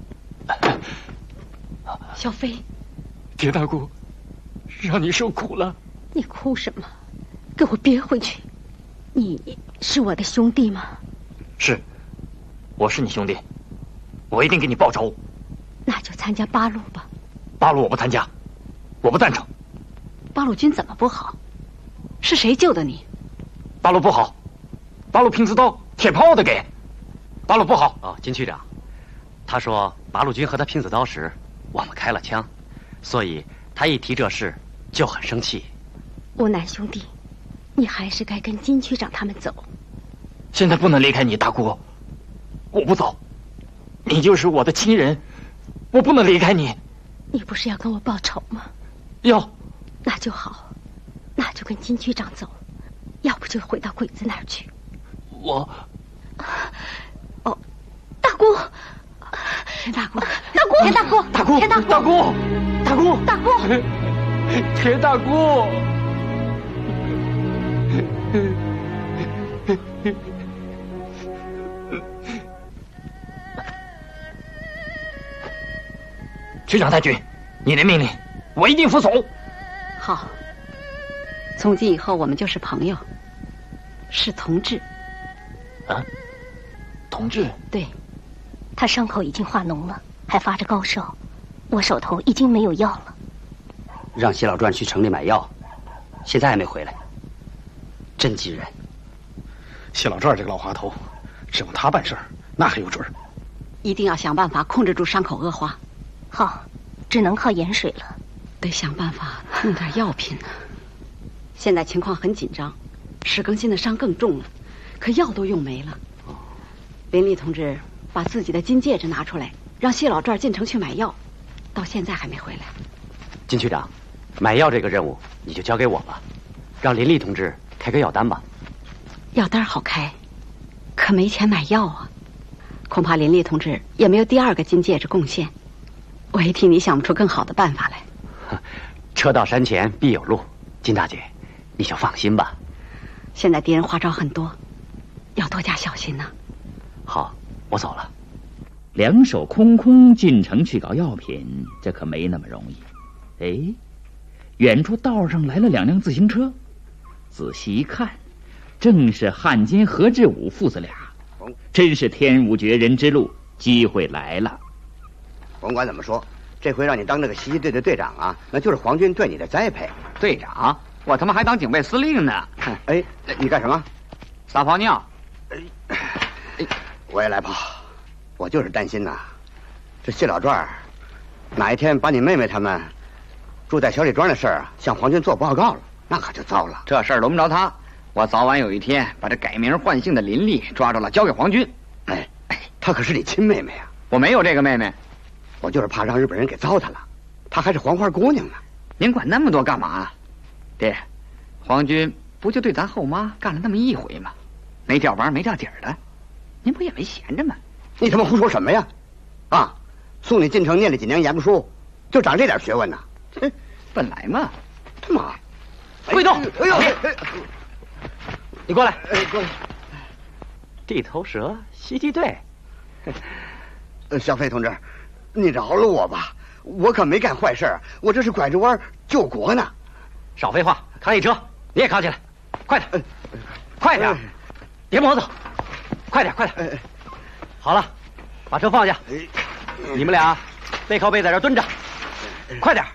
小飞， 田大姑，让你受苦了。 你哭什么？给我憋回去！你是我的兄弟吗？ 是，我是你兄弟，我一定给你报仇。 那就参加八路吧。 八路我不参加，我不赞成。 八路军怎么不好？是谁救的你？ 八路不好，八路拼刺刀、铁炮的给。 八路不好哦，金区长，他说八路军和他拼刺刀时，我们开了枪，所以他一提这事就很生气。 乌南兄弟，你还是该跟金区长他们走。 现在不能离开你，大姑，我不走，你就是我的亲人，我不能离开你。 你不是要跟我报仇吗？ 要。 那就好，那就跟金区长走，要不就回到鬼子那儿去。 我， 哦，大姑，田大姑，大姑，田大姑， 大姑， 田大姑， 大姑，大姑， 大姑， 田大姑。区长太君，你的命令我一定服从。 好，从今以后我们就是朋友，是同志。 啊，同志？ 对，他伤口已经化脓了，还发着高烧，我手头已经没有药了。 让谢老传去城里买药，现在还没回来，真急人。 谢老传这个老滑头，指望他办事儿，那还有准儿。 一定要想办法控制住伤口恶化。 好，只能靠盐水了。 得想办法弄点药品呢。现在情况很紧张，史更新的伤更重了，可药都用没了。林立同志把自己的金戒指拿出来，让谢老传进城去买药，到现在还没回来。 金区长，买药这个任务你就交给我吧，让林立同志开个药单吧。 药单好开，可没钱买药啊。恐怕林立同志也没有第二个金戒指贡献，我也替你想不出更好的办法来。 车到山前必有路，金大姐，你就放心吧。 现在敌人花招很多，要多加小心呢。 好，我走了。 两手空空进城去搞药品，这可没那么容易。哎，远处道上来了2辆自行车，仔细一看，正是汉奸何志武父子俩。真是天无绝人之路，机会来了。 甭管怎么说，这回让你当这个袭击队的队长啊，那就是皇军对你的栽培。 队长，我他妈还当警备司令呢。 哎，你干什么？ 撒泡尿。 我也来泡。我就是担心呐，这谢老传哪一天把你妹妹他们住在小李庄的事儿向皇军做报告了，那可就糟了。 这事儿轮不着他，我早晚有一天把这改名换姓的林立抓住了，交给皇军。 哎，她可是你亲妹妹啊！ 我没有这个妹妹， 我就是怕让日本人给糟蹋了。她还是黄花姑娘呢。 您管那么多干嘛？爹，皇军不就对咱后妈干了那么一回吗？没掉班没掉底儿的，您不也没闲着吗？ 你他妈胡说什么呀？啊，送你进城念了几年严书，就长这点学问呢？ 本来嘛， 他妈， 会动！ 哎呦， 你过来， 过来。 地头蛇袭击队。 小飞同志，你饶了我吧，我可没干坏事，我这是拐着弯救国呢。 少废话，扛一车，你也扛起来，快点，快点，别磨蹭，快点，快点。好了，把车放下，你们俩背靠背在这蹲着，快点。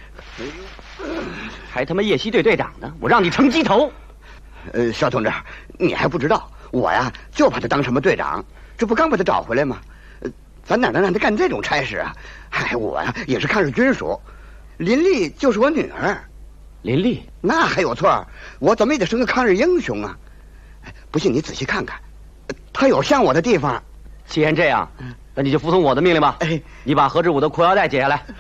还他妈夜袭队队长呢，我让你成鸡头。 肖同志，你还不知道，我呀就怕他当什么队长，这不刚把他找回来吗？咱哪能让他干这种差事啊？哎，我呀也是看着军属，林丽就是我女儿。 林丽？ 那还有错？我怎么也得生个抗日英雄啊！不信你仔细看看，他有像我的地方。 既然这样，那你就服从我的命令吧。你把何志武的裤腰带解下来。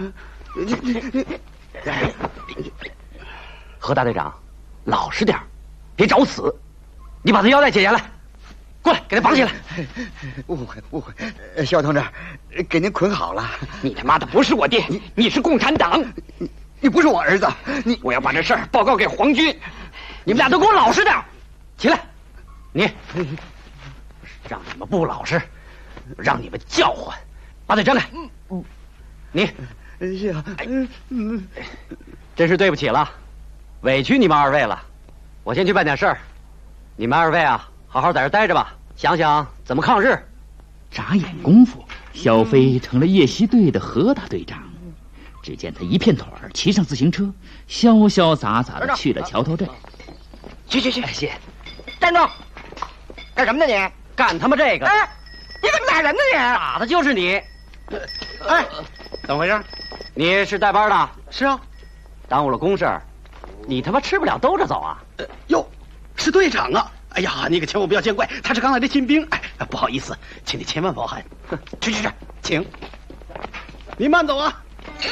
何大队长，老实点，别找死。你把他腰带解下来，过来给他绑起来。 误会，肖同志，给您捆好了。 你他妈的不是我爹，你是共产党， 你不是我儿子。 我要把这事儿报告给皇军。你们俩都给我老实点，起来。你让你们不老实，让你们叫唤，把嘴张开。你，真是对不起了，委屈你们二位了。我先去办点事儿，你们二位啊，好好在这待着吧，想想怎么抗日。 眨眼功夫，小飞成了夜袭队的何大队长。只见他一片腿儿骑上自行车，潇潇洒洒的去了桥头镇。 去，谢。站住！干什么呢你？干他妈这个！ 你怎么打人呢你？打的就是你。哎，怎么回事？你是带班的？是啊。耽误了公事，你他妈吃不了兜着走啊？ 哟，是队长啊！哎呀，你可千万不要见怪，他是刚来的新兵。哎，不好意思，请你千万包涵。去，请。您慢走啊。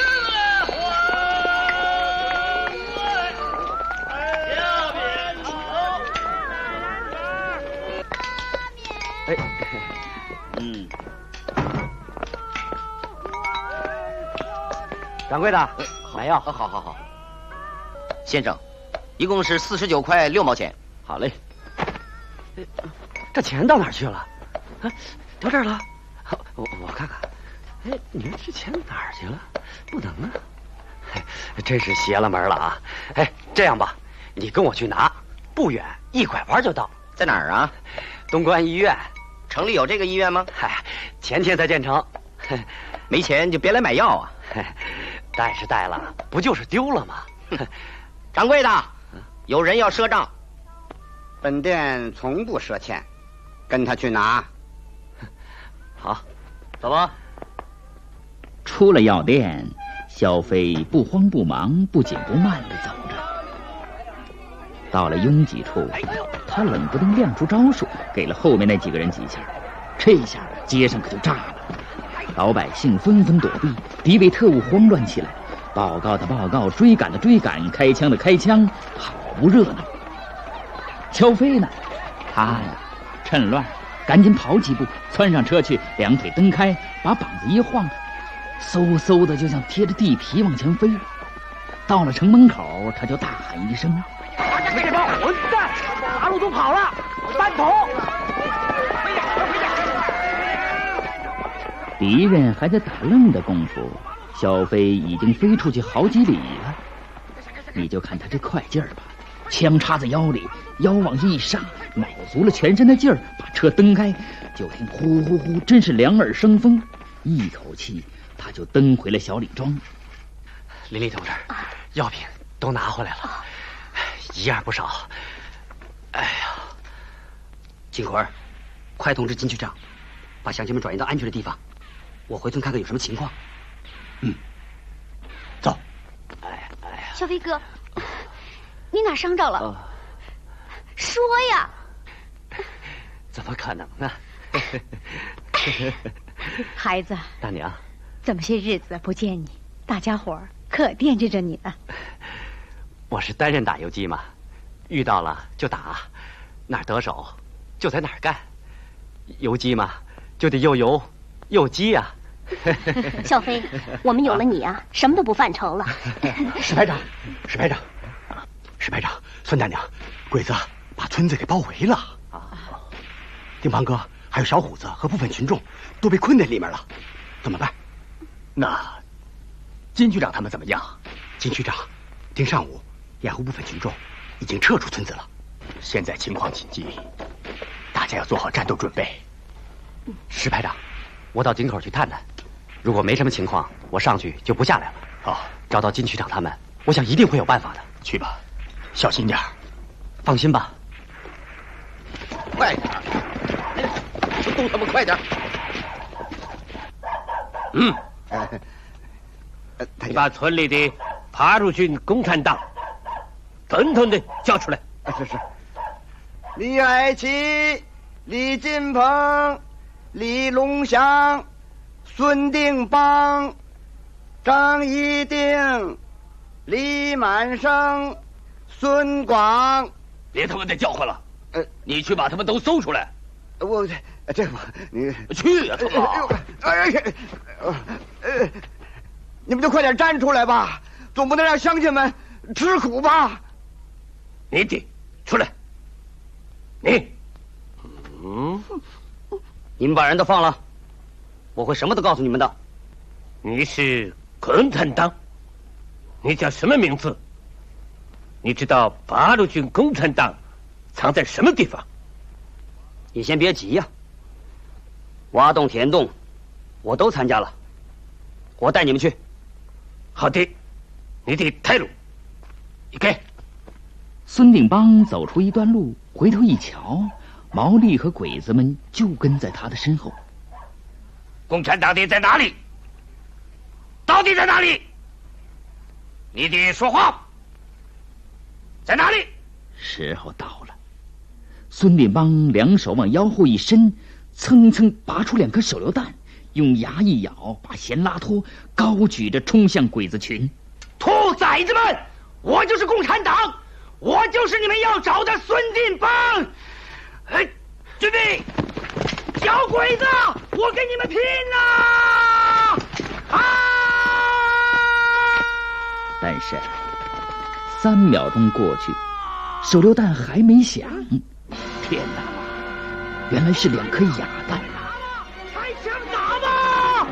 哎，掌柜的，买药。 好。先生，一共是49块6毛钱。 好嘞。这钱到哪儿去了？啊，到这儿了。我看看。哎，你们这钱哪儿去了？不能啊！真是邪了门了啊！哎，这样吧，你跟我去拿，不远，一拐弯就到。 在哪儿啊？ 东关医院。 城里有这个医院吗？ 嗨，前天才建成。 没钱就别来买药啊！ 带是带了，不就是丢了吗？ 掌柜的，有人要赊账。 本店从不赊钱，跟他去拿。 好，走吧。 出了药店，萧飞不慌不忙、不紧不慢地走着。到了拥挤处，他冷不丁亮出招数，给了后面那几个人几下。这下街上可就炸了，老百姓纷纷躲避，敌伪特务慌乱起来，报告的报告，追赶的追赶，开枪的开枪，好不热闹。萧飞呢，他呀趁乱赶紧跑几步，窜上车去，两腿蹬开，把膀子一晃，嗖嗖的就像贴着地皮往前飞。到了城门口，他就大喊一声：“ 这帮混蛋，八路都跑了，班头！” 敌人还在打愣的功夫，萧飞已经飞出去好几里了。你就看他这快劲儿吧，枪插在腰里，腰往下一上，卯足了全身的劲儿，把车蹬开，就听呼呼呼，真是两耳生风，一口气他就蹬回了小李庄。 林丽同志，药品都拿回来了，一样不少。哎呀，金奎，快通知金局长，把乡亲们转移到安全的地方。我回村看看有什么情况。 走。 哎呀， 小飞哥，你哪伤着了？说呀！ 怎么可能呢？ 孩子， 大娘， 这么些日子不见你，大家伙儿可惦记着你呢。 我是担任打游击嘛，遇到了就打，哪儿得手就在哪儿干。游击嘛，就得又游又击呀。 小飞，我们有了你啊，什么都不犯愁了。 石排长，孙大娘，鬼子把村子给包围了啊！丁庞哥还有小虎子和部分群众都被困在里面了，怎么办？那金局长他们怎么样？金局长丁尚武掩护部分群众已经撤出村子了，现在情况紧急，大家要做好战斗准备。 石排长，我到井口去探探，如果没什么情况，我上去就不下来了。 好， 找到金局长他们，我想一定会有办法的。 去吧，小心点儿。 放心吧。 快点，动他们快点。 你把村里的八路军共产党统统的叫出来。 是。李爱琪、李金鹏、李龙祥、孙定邦、张一定、李满生、孙广。 别他妈再叫唤了！你去把他们都搜出来。 我这不你去呀，他妈！ 你们就快点站出来吧，总不能让乡亲们吃苦吧？ 你得出来。你， 你们把人都放了，我会什么都告诉你们的。 你是共产党？你叫什么名字？你知道八路军共产党藏在什么地方？ 你先别急呀，挖洞填洞我都参加了，我带你们去。 好的，你得带路。你给。 孙定邦走出一段路，回头一瞧，毛利和鬼子们就跟在他的身后。 共产党的在哪里？到底在哪里？你得说话，在哪里？ 时候到了，孙定邦两手往腰后一伸，蹭蹭拔出2颗手榴弹，用牙一咬，把弦拉脱，高举着冲向鬼子群。 兔崽子们，我就是共产党，我就是你们要找的孙定邦。准备，小鬼子，我跟你们拼呐！ 但是3秒钟过去，手榴弹还没响。天哪，原来是2颗哑弹。 还想打吗？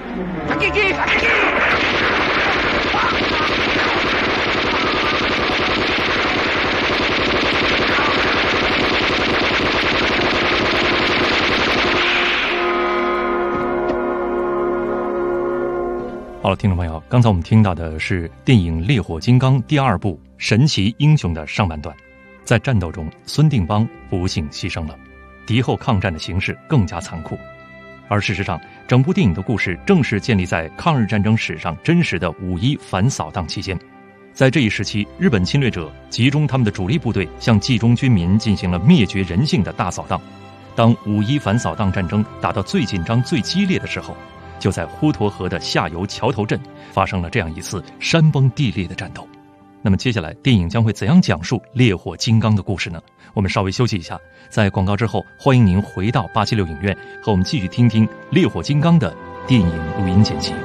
好了，听众朋友，刚才我们听到的是电影《烈火金刚》第2部《神奇英雄》的上半段。在战斗中，孙定邦不幸牺牲了，敌后抗战的形势更加残酷。而事实上，整部电影的故事正是建立在抗日战争史上真实的5·1反扫荡期间。在这一时期，日本侵略者集中他们的主力部队向冀中军民进行了灭绝人性的大扫荡。当5·1反扫荡战争打到最紧张、最激烈的时候，就在滹沱河的下游桥头镇发生了这样一次山崩地裂的战斗。那么接下来电影将会怎样讲述烈火金刚的故事呢？我们稍微休息一下，在广告之后，欢迎您回到876影院，和我们继续听听烈火金刚的电影录音剪辑。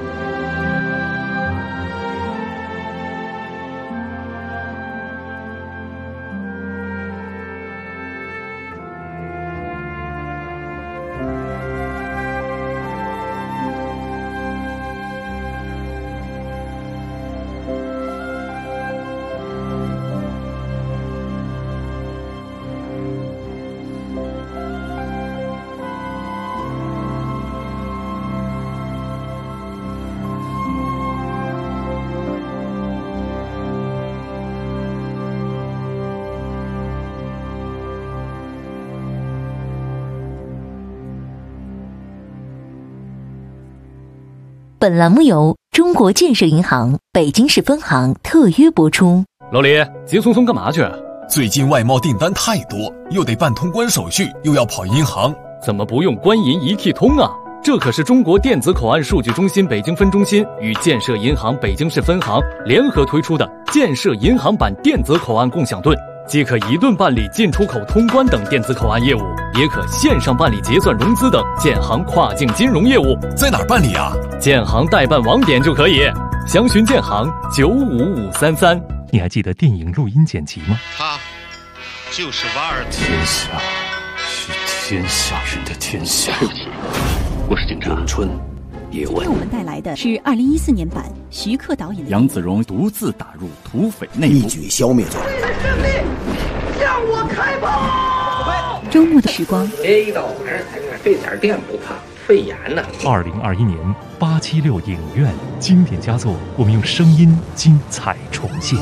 本栏目由中国建设银行北京市分行特约播出。 老李，急匆匆干嘛去？ 最近外贸订单太多，又得办通关手续，又要跑银行， 怎么不用官银一体通啊？这可是中国电子口岸数据中心北京分中心与建设银行北京市分行联合推出的建设银行版电子口岸共享盾，既可一盾办理进出口通关等电子口岸业务，也可线上办理结算融资等建行跨境金融业务。 在哪儿办理啊？ 建行代办网点就可以，详询建行95533。 你还记得电影录音剪辑吗？ 他就是瓦尔特。 天下是天下人的天下。 对不起，我是警察。 咏春叶问。 今天我们带来的是2014年版徐克导演的。 杨子荣独自打入土匪内部， 一举消灭掉。 向我开炮！ 周末的时光。 一到晚上才看，这点电不怕，肺炎呢。 2021年876影院经典佳作，我们用声音精彩重现。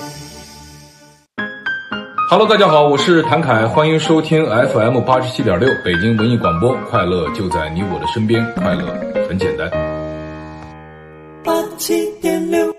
Hello， 大家好，我是谭凯，欢迎收听 FM 87.6北京文艺广播，快乐就在你我的身边，快乐很简单。 87.6。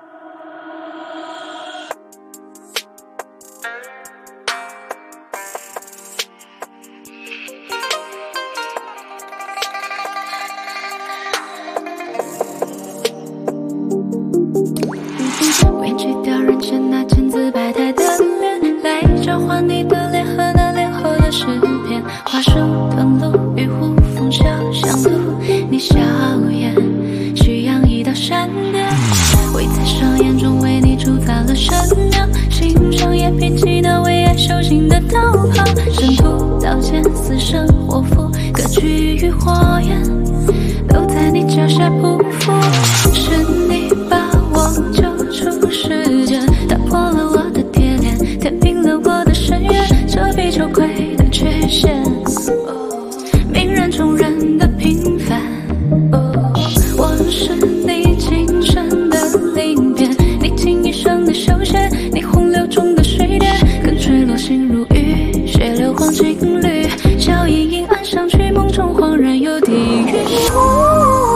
委屈掉人间那千姿百态的脸，来交换你的脸和那脸后的诗篇。花树藤路与湖风小相渡，你笑颜虚扬一道闪电，我在双眼中为你铸造了神庙，欣赏也摒弃那为爱修行的道袍，神徒刀剑死生活符，各居于火焰，都在你脚下匍匐，是你把我救出世界，打破了我的铁链，填平了我的深渊，遮蔽羞愧的缺陷，泯然众人的平凡，我是你今生的鳞片，你倾一生的修仙，你洪流中的水点，跟坠落心如雨，血流黄金缕，笑盈盈暗香去，梦中恍然有地狱。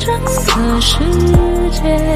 整个世界。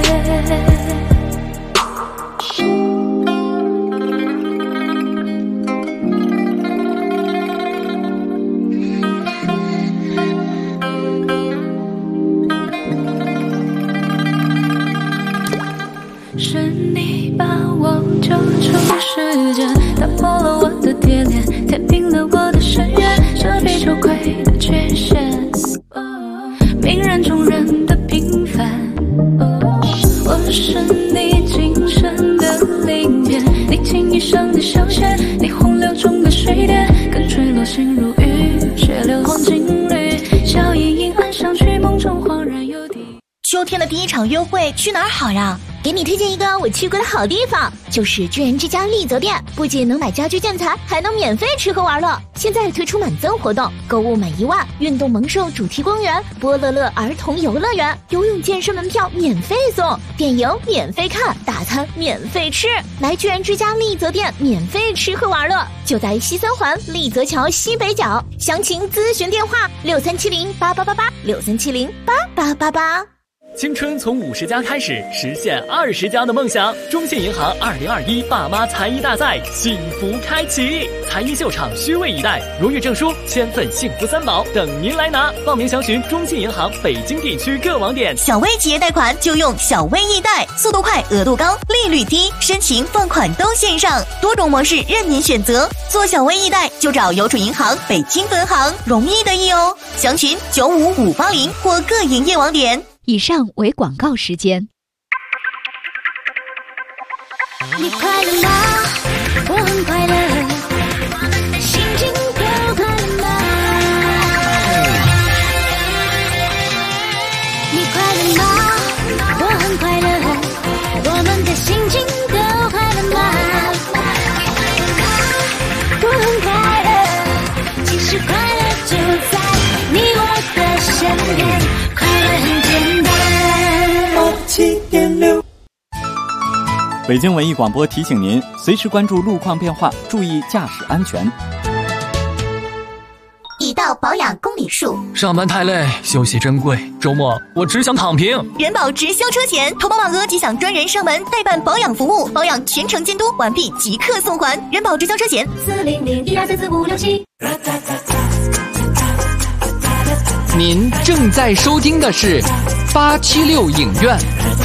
是你把我救出世界，打破了我的铁链，填平了我的深渊，遮蔽羞愧的缺陷，泯然众人的平凡。我是你精神的鳞片，你情意上的小线，你洪流中的水点，更坠落心如雨，血流黄金缕，笑盈盈暗香去，梦中恍然有地。 秋天的第一场约会去哪儿好呀？给你推荐一个我去过的好地方，就是居然之家丽泽店，不仅能买家居建材，还能免费吃喝玩乐。现在推出满增活动，购物满1万，运动萌兽主题公园、波乐乐儿童游乐园、游泳健身门票免费送，电影免费看，大餐免费吃。来居然之家丽泽店免费吃喝玩乐，就在西三环丽泽桥西北角，详情咨询电话6370888863708888。 青春从50加开始，实现20加的梦想。中信银行2021爸妈才艺大赛幸福开启，才艺秀场虚位以待，荣誉证书、千份幸福3宝等您来拿。报名详询中信银行北京地区各网点。 小微企业贷款就用小微易贷，速度快，额度高，利率低，申请放款都线上，多种模式任您选择。做小微易贷就找邮储银行北京分行，容易得意哦。详询95580或各营业网点。 以上为广告时间。 你快乐吗？我很快乐，心情都快乐吗？你快乐吗？我很快乐，我们的心情都快乐吗？我很快乐，其实快乐就在你我的身边，快乐很简单。7.6 北京文艺广播提醒您，随时关注路况变化，注意驾驶安全。 已到保养公里数， 上班太累，休息珍贵，周末我只想躺平。 人保直销车险，投保满额即享专人上门代办保养服务，保养全程监督，完毕即刻送还。人保直销车险40012344567。 您正在收听的是876影院。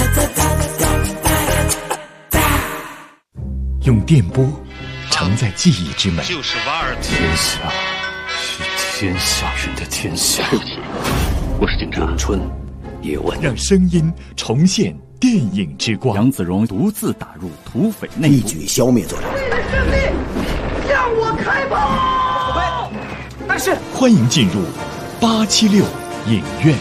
用电波承载记忆之美， 就是瓦尔特。 天下是天下人的天下。 对不起，我是警察。咏春叶问， 让声音重现电影之光。 杨子荣独自打入土匪内部， 一举消灭作战。 为了胜利，向我开炮！ 但是，欢迎进入876影院。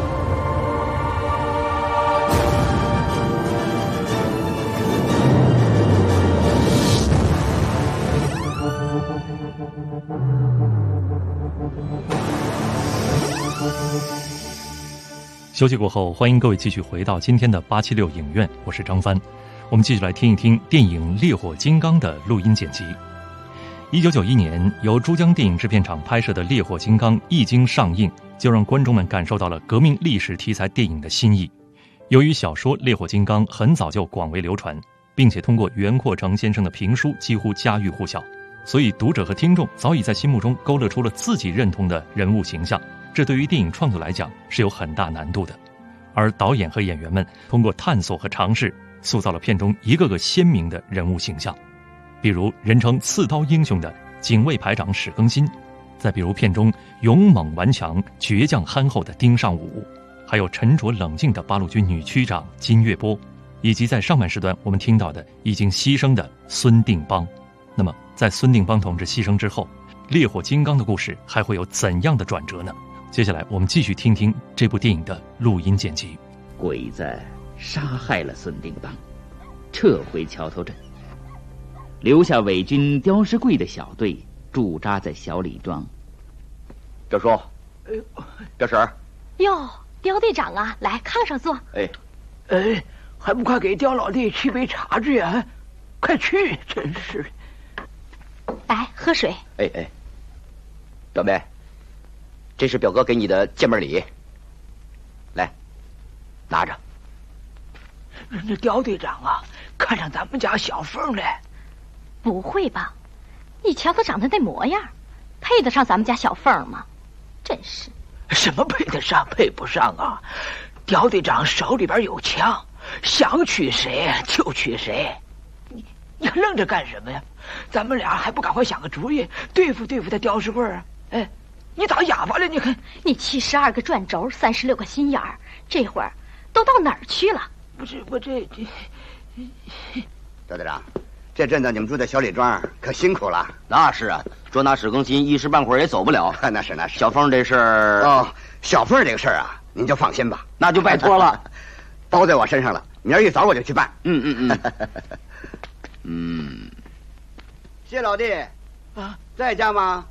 休息过后，欢迎各位继续回到今天的876影院，我是张帆。我们继续来听一听电影《烈火金刚》的录音剪辑。1991年由珠江电影制片厂拍摄的《烈火金刚》一经上映，就让观众们感受到了革命历史题材电影的新意。由于小说《烈火金刚》很早就广为流传，并且通过袁阔成先生的评书几乎家喻户晓，所以读者和听众早已在心目中勾勒出了自己认同的人物形象。这对于电影创作来讲是有很大难度的，而导演和演员们通过探索和尝试，塑造了片中一个个鲜明的人物形象。比如人称刺刀英雄的警卫排长史更新，再比如片中勇猛顽强、倔强憨厚的丁尚武，还有沉着冷静的八路军女区长金岳波，以及在上半时段我们听到的已经牺牲的孙定邦。那么在孙定邦同志牺牲之后，烈火金刚的故事还会有怎样的转折呢？接下来我们继续听听这部电影的录音剪辑。 鬼子杀害了孙定邦，撤回桥头镇，留下伪军刁师贵的小队驻扎在小李庄。 刁叔，刁婶儿， 哟，刁队长啊，来炕上坐。 还不快给刁老弟沏杯茶去啊！快去，真是。 来喝水。 表妹，这是表哥给你的见面礼。来， 拿着。 人家刁队长啊，看上咱们家小凤了。 不会吧？你瞧他长得那模样，配得上咱们家小凤吗？真是。 什么配得上配不上啊？刁队长手里边有枪，想娶谁就娶谁。你还愣着干什么呀？咱们俩还不赶快想个主意，对付他刁世贵啊！哎，你咋哑巴了？你看， 你72个转轴，36个心眼儿，这会儿都到哪儿去了？ 不是我这刁队长，这阵子你们住在小李庄可辛苦了。 那是啊，说那史更新一时半会儿也走不了。 那是。 小凤这事儿哦，小凤这个事儿啊，您就放心吧。 那就拜托了， 包在我身上了。明儿一早我就去办。谢老弟啊， 在家吗？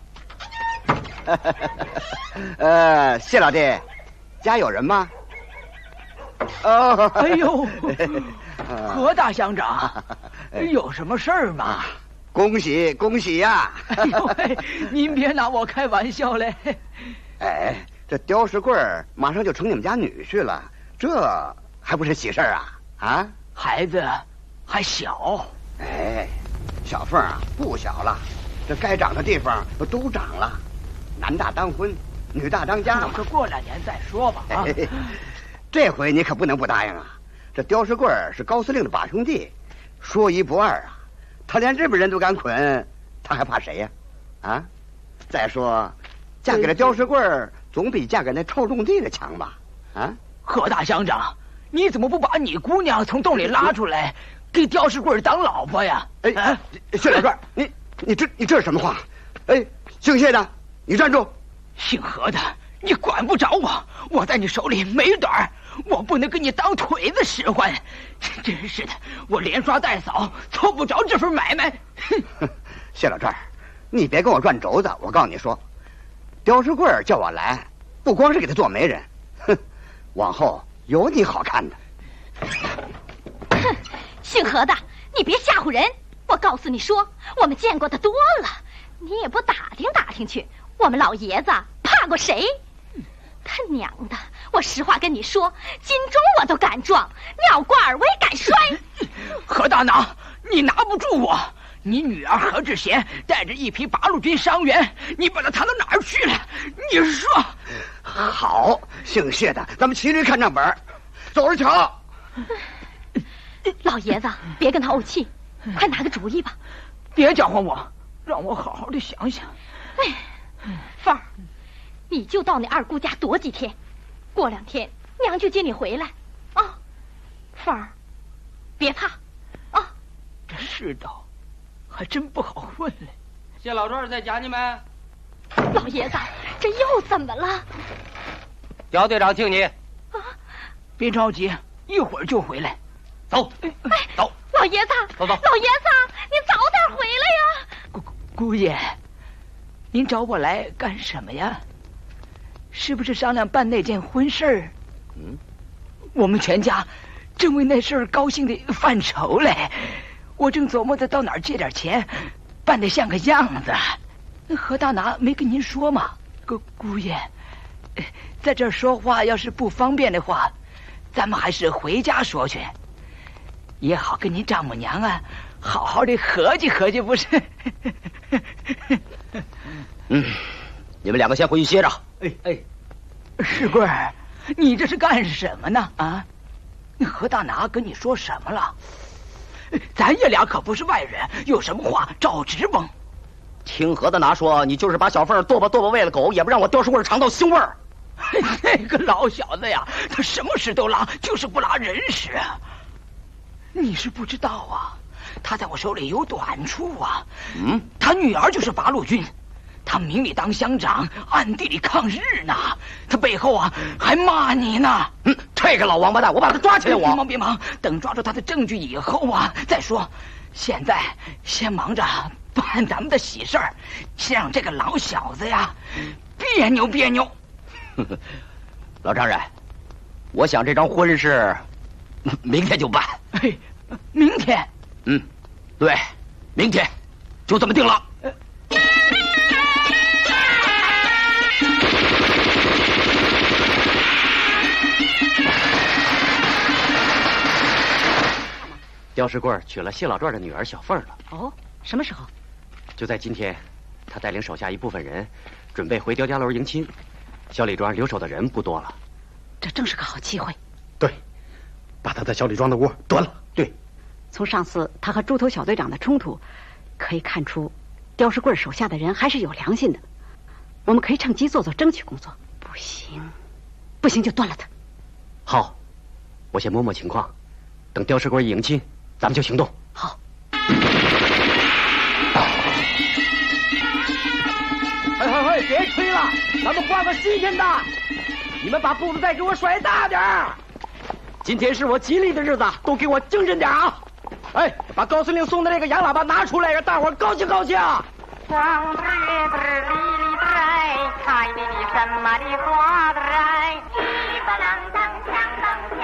谢老弟，家有人吗？ 哦，哎呦，何大乡长，有什么事儿吗？ 恭喜恭喜呀！ 哎呦，您别拿我开玩笑嘞。 哎，这刁世贵马上就成你们家女婿了，这还不是喜事儿啊？啊， 孩子还小。 哎，小凤啊不小了，这该长的地方都长了，男大当婚，女大当嫁嘛。 这过2年再说吧啊！ 这回你可不能不答应啊！这刁世贵是高司令的把兄弟，说一不二啊。他连日本人都敢捆，他还怕谁呀？啊！再说，嫁给了刁世贵，总比嫁给那臭种地的强吧？啊！ 何大乡长，你怎么不把你姑娘从洞里拉出来，给刁世贵当老婆呀？ 哎，谢老贵，你这是什么话？哎，姓谢的，你站住！ 姓何的，你管不着我，我在你手里没短儿，我不能跟你当腿子使唤。真是的，我连刷带扫，凑不着这份买卖。 谢老郑，你别跟我转轴子，我告诉你说，刁世贵叫我来，不光是给他做媒人，哼，往后有你好看的。 哼，姓何的，你别吓唬人！我告诉你说，我们见过的多了，你也不打听打听去，我们老爷子怕过谁？他娘的！我实话跟你说，金钟我都敢撞，尿罐我也敢摔。 何大脑，你拿不住我！你女儿何志贤带着一批八路军伤员，你把她抬到哪儿去了？你说？ 好，姓谢的，咱们骑驴看账本，走着瞧。 老爷子，别跟他怄气，快拿个主意吧。 别搅和我，让我好好的想想。 哎，凤儿，你就到你二姑家躲几天，过2天娘就接你回来啊。凤儿，别怕啊。 这世道还真不好混嘞。 谢老庄在家呢没？ 老爷子，这又怎么了？ 刁队长请你。 啊，别着急，一会儿就回来。 走，走。 老爷子， 走。 老爷子，您早点回来呀。 姑爷，您找我来干什么呀？是不是商量办那件婚事儿？我们全家正为那事儿高兴的犯愁嘞。我正琢磨着到哪儿借点钱，办得像个样子。何大拿没跟您说吗？姑爷，在这儿说话要是不方便的话，咱们还是回家说去，也好跟您丈母娘啊好好的合计合计，不是？ 你们2个先回去歇着。 哎，世贵，你这是干什么呢？啊，何大拿跟你说什么了？咱爷俩可不是外人，有什么话照直崩。 听何大拿说，你就是把小凤剁吧喂了狗，也不让我刁世贵尝到腥味儿。 那个老小子呀，他什么事都拉，就是不拉人屎啊！你是不知道啊，他在我手里有短处啊。他女儿就是八路军，他明里当乡长，暗地里抗日呢。他背后啊还骂你呢。 这个老王八蛋，我把他抓起来！ 别忙，等抓住他的证据以后啊再说。现在先忙着办咱们的喜事儿，先让这个老小子呀别扭。 老丈人，我想这桩婚事明天就办。 明天？ 对，明天就这么定了。 刁世贵娶了谢老壮的女儿小凤了。 哦，什么时候？ 就在今天，他带领手下一部分人，准备回刁家楼迎亲。小李庄留守的人不多了， 这正是个好机会。 对，把他在小李庄的窝端了。 对，从上次他和猪头小队长的冲突，可以看出，刁世贵手下的人还是有良心的。我们可以趁机做做争取工作。不行就断了他。 好，我先摸摸情况，等刁世贵一迎亲，咱们就行动。 好。 嘿，别吹了，咱们换个新鲜的。你们把步子再给我甩大点儿。今天是我吉利的日子，都给我精神点啊！哎，把高司令送的那个洋喇叭拿出来，让大伙儿高兴高兴。 光知知里里在，开的你什么的花在，一把啷当锵当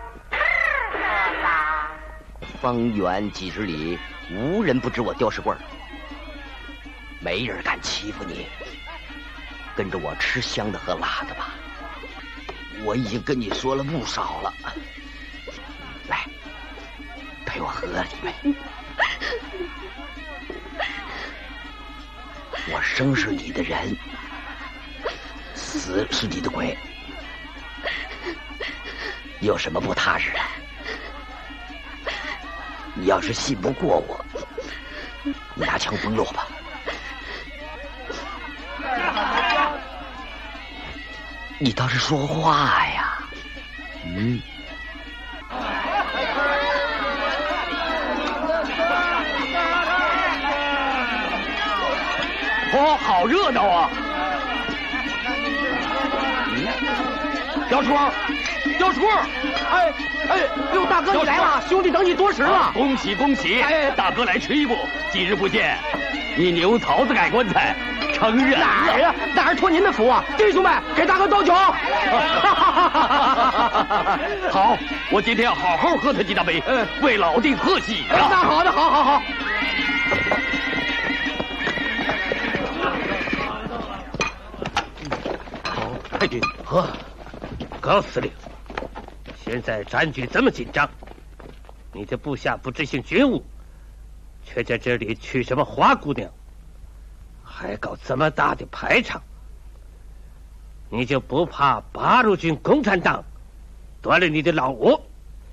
锵， 方圆几十里无人不知我刁世贵，没人敢欺负你。跟着我吃香的喝辣的吧，我已经跟你说了不少了。来，陪我喝一杯。我生是你的人，死是你的鬼，有什么不踏实的？你要是信不过我，你拿枪崩了我吧。你倒是说话呀！ 哦，好热闹啊！刁叔，刁叔，哎，刘大哥你来了，兄弟等你多时了， 恭喜恭喜！哎，大哥来迟一步，几日不见，你牛槽子改棺材，成人了。 哪儿啊？哪儿托您的福啊？弟兄们，给大哥倒酒！ 好，我今天要好好喝他几大杯，为老弟贺喜呀！ 那好的，好。 太君，喝。高司令，现在战局这么紧张，你的部下不执行军务，却在这里娶什么花姑娘，还搞这么大的排场，你就不怕八路军共产党夺了你的老窝？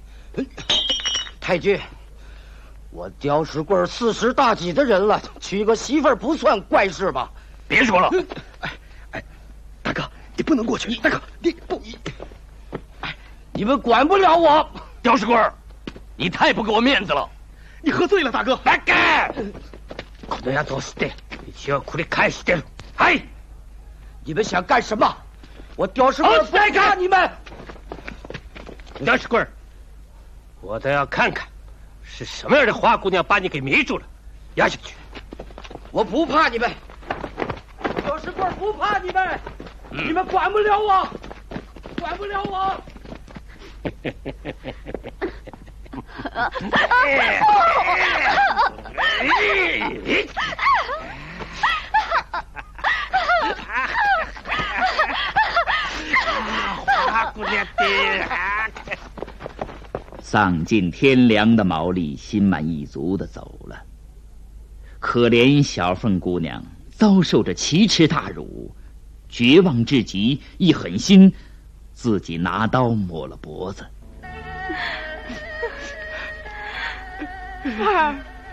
太君，我刁世贵40大几的人了，娶个媳妇儿不算怪事吧？ 别说了， 大哥，你不能过去。大哥，你不， 你们管不了我。 刁世贵，你太不给我面子了。 你喝醉了，大哥。 来干！ この野郎して一応これ返してる。 哎，你们想干什么？我刁世贵不怕你们。 刁世贵，我倒要看看是什么样的花姑娘把你给迷住了，压下去。 我不怕你们，刁世贵不怕你们，你们管不了我，管不了我。 丧尽天良的毛利心满意足地走了，可怜小凤姑娘遭受着奇耻大辱，绝望至极，一狠心，自己拿刀抹了脖子。 凤儿，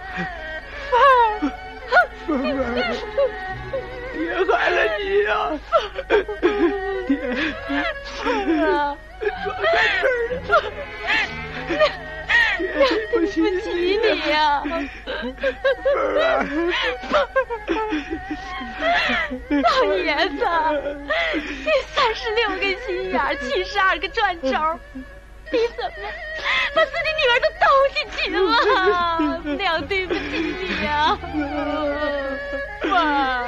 爹害了你呀！爹，凤儿，装在这儿呢。 对不起你呀， 凤儿， 老爷子，你36个心眼，72个转轴，你怎么把自己女儿都斗进去了？娘对不起你呀，凤儿。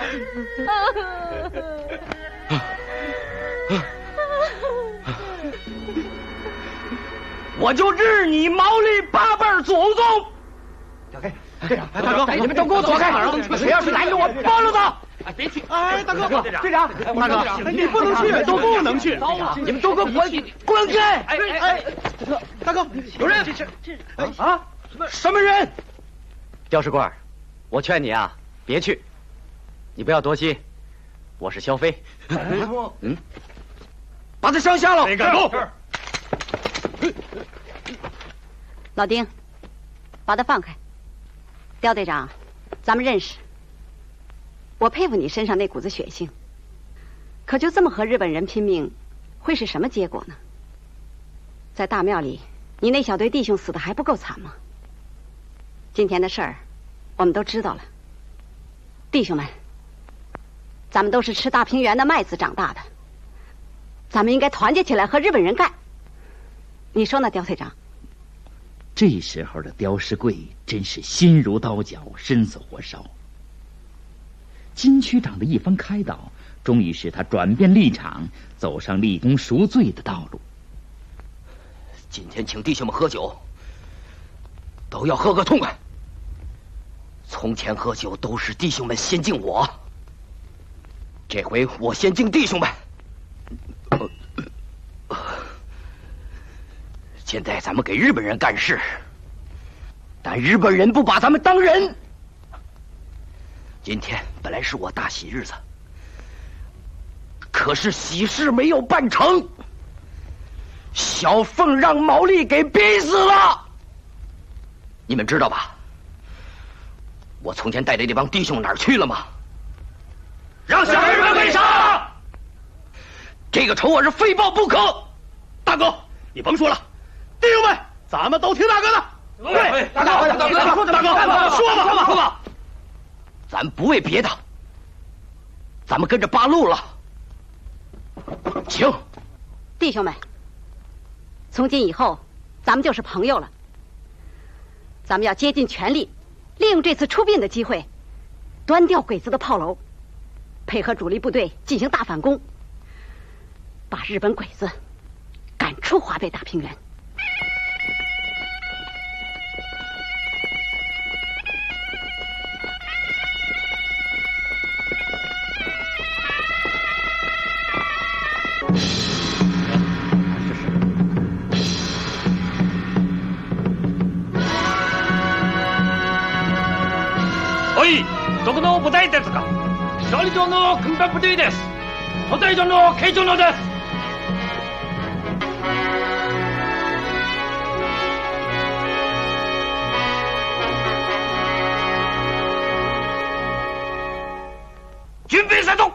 我就日你毛利8辈祖宗！ 走开，队长，大哥， 你们都给我躲开！谁要是拦着我，包了他！ 哎，别去！ 哎，大哥， 队长， 大哥，你不能去，都不能去！ 你们都给我滚开！ 大哥，有人！ 什么人？刁士官，我劝你啊，别去，你不要多心。我是萧飞。把他上下了。 谁敢动？ 老丁，把他放开。刁队长，咱们认识。我佩服你身上那股子血性，可就这么和日本人拼命，会是什么结果呢？在大庙里，你那小队弟兄死的还不够惨吗？今天的事儿，我们都知道了。弟兄们，咱们都是吃大平原的麦子长大的，咱们应该团结起来和日本人干。你说呢，刁队长？ 这时候的刁世贵真是心如刀绞，身似火烧。金区长的一番开导，终于使他转变立场，走上立功赎罪的道路。 今天请弟兄们喝酒，都要喝个痛快。从前喝酒都是弟兄们先敬我，这回我先敬弟兄们。现在咱们给日本人干事，但日本人不把咱们当人。今天本来是我大喜日子，可是喜事没有办成，小凤让毛利给逼死了。你们知道吧？我从前带的那帮弟兄哪儿去了吗？让小日本给杀！这个仇我是非报不可。 大哥，你甭说了，弟兄们，咱们都听大哥的。 对，大哥，说吧。咱不为别的，咱们跟着八路了。请， 弟兄们，从今以后，咱们就是朋友了。咱们要竭尽全力，利用这次出殡的机会，端掉鬼子的炮楼，配合主力部队进行大反攻，把日本鬼子赶出华北大平原。 どこの部隊ですか？勝利町の軍団部隊です。補隊長の慶長のです。 準備set。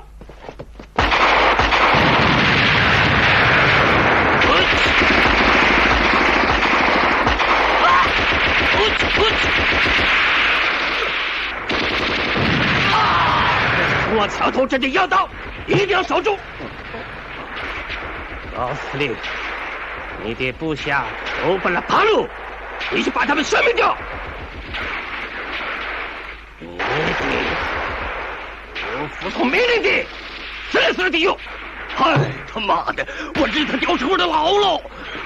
我桥头这里要到，一定要守住。老司令，你的部下走不了八路，你去把他们消灭掉。你得有服从命令的，死死地用。 嗨，他妈的，我日他刁师傅的牢喽！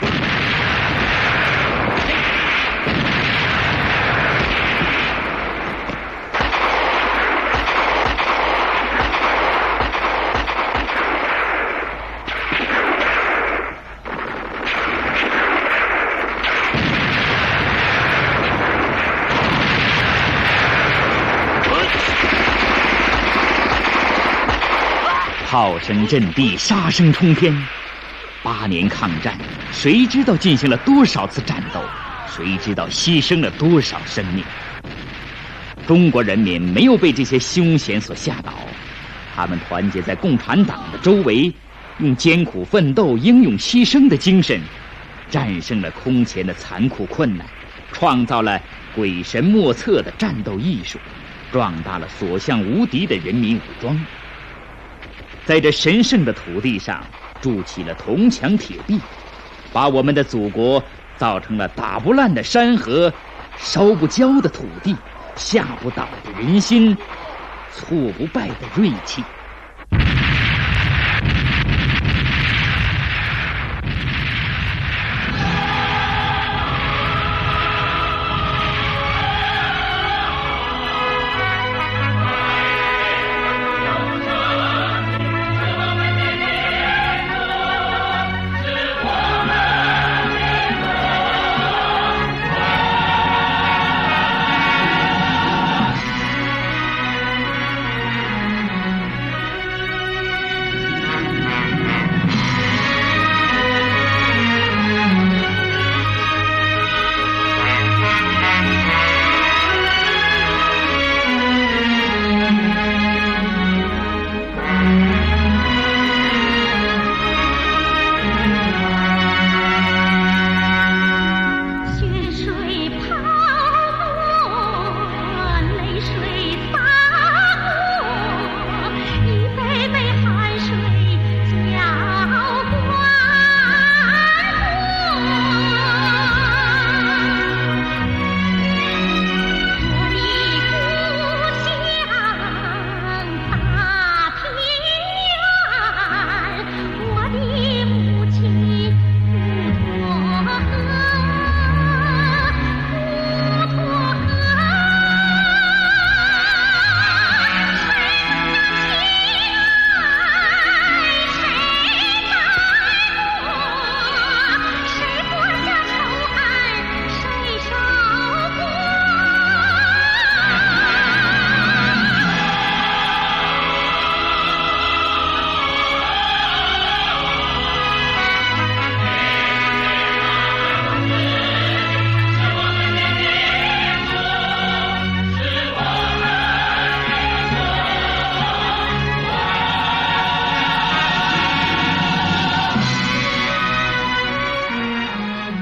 炮声震地，杀声冲天。8年抗战，谁知道进行了多少次战斗？谁知道牺牲了多少生命？中国人民没有被这些凶险所吓倒，他们团结在共产党的周围，用艰苦奋斗、英勇牺牲的精神，战胜了空前的残酷困难，创造了鬼神莫测的战斗艺术，壮大了所向无敌的人民武装。在这神圣的土地上筑起了铜墙铁壁，把我们的祖国造成了打不烂的山河，烧不焦的土地，吓不倒的人心，挫不败的锐气。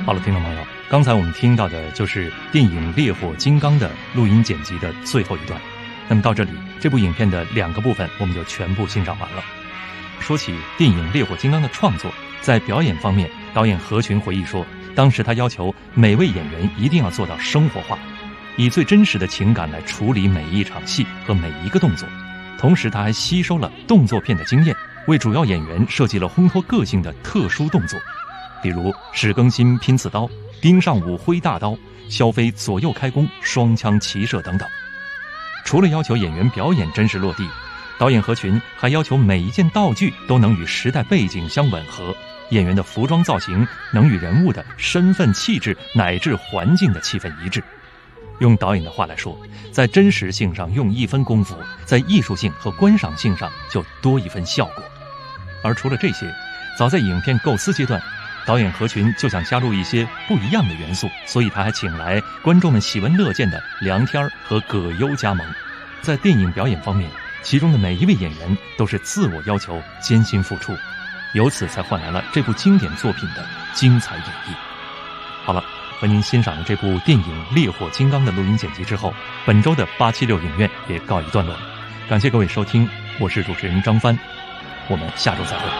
好了，听众朋友，刚才我们听到的就是电影《烈火金刚》的录音剪辑的最后一段。那么到这里，这部影片的2个部分我们就全部欣赏完了。说起电影《烈火金刚》的创作，在表演方面，导演何群回忆说，当时他要求每位演员一定要做到生活化，以最真实的情感来处理每一场戏和每一个动作。同时他还吸收了动作片的经验，为主要演员设计了烘托个性的特殊动作，比如史更新拼刺刀、丁尚武挥大刀、萧飞左右开弓、双枪齐射等等。除了要求演员表演真实落地，导演何群还要求每一件道具都能与时代背景相吻合，演员的服装造型能与人物的身份气质乃至环境的气氛一致。用导演的话来说，在真实性上用1分功夫，在艺术性和观赏性上就多1分效果。而除了这些，早在影片构思阶段，导演何群就想加入一些不一样的元素，所以他还请来观众们喜闻乐见的梁天和葛优加盟。在电影表演方面，其中的每一位演员都是自我要求、艰辛付出，由此才换来了这部经典作品的精彩演绎。好了，和您欣赏了这部电影《烈火金刚》的录音剪辑之后，本周的876影院也告一段落。感谢各位收听，我是主持人张帆，我们下周再会。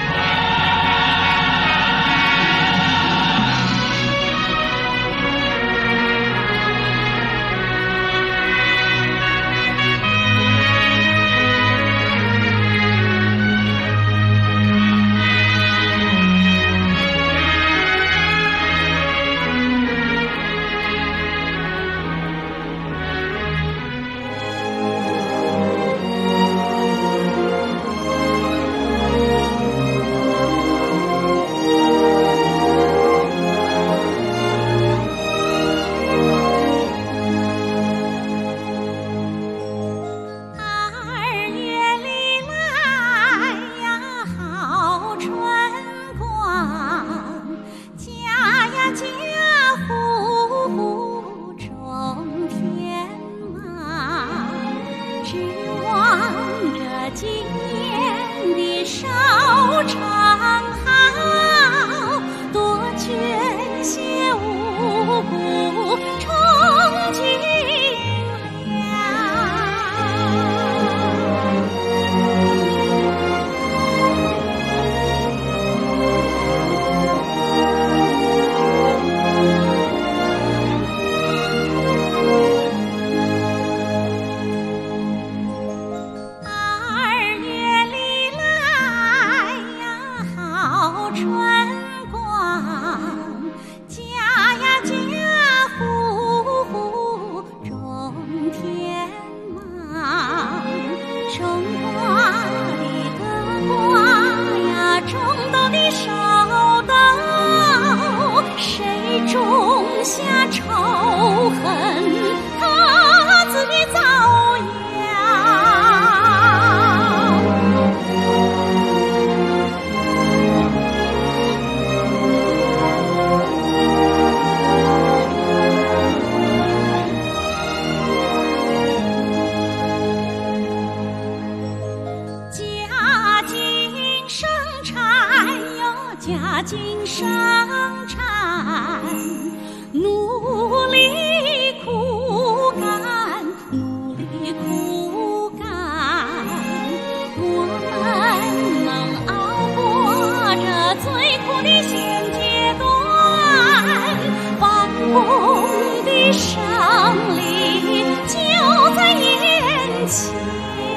家境生产，努力苦干，努力苦干，我们能熬过这最苦的现阶段，反攻的胜利就在眼前。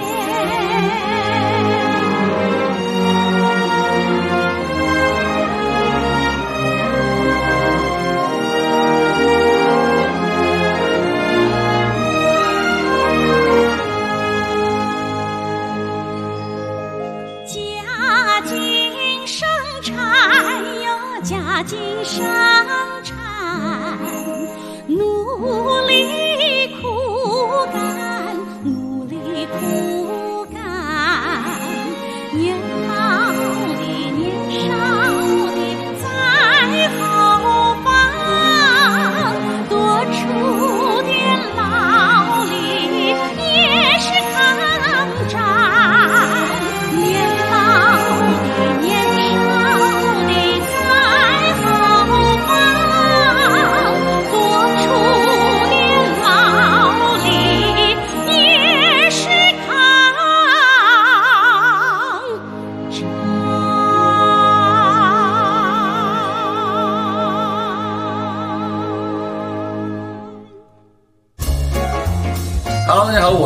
家境生产，努力苦干，努力苦干，年老的年少的在后方，多出点劳力也是抗战，年老的年少的在后方。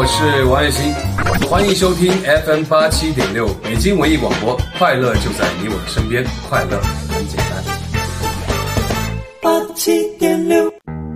我是王栎鑫，欢迎收听 FM87.6北京文艺广播，快乐就在你我的身边，快乐很简单。 87.6。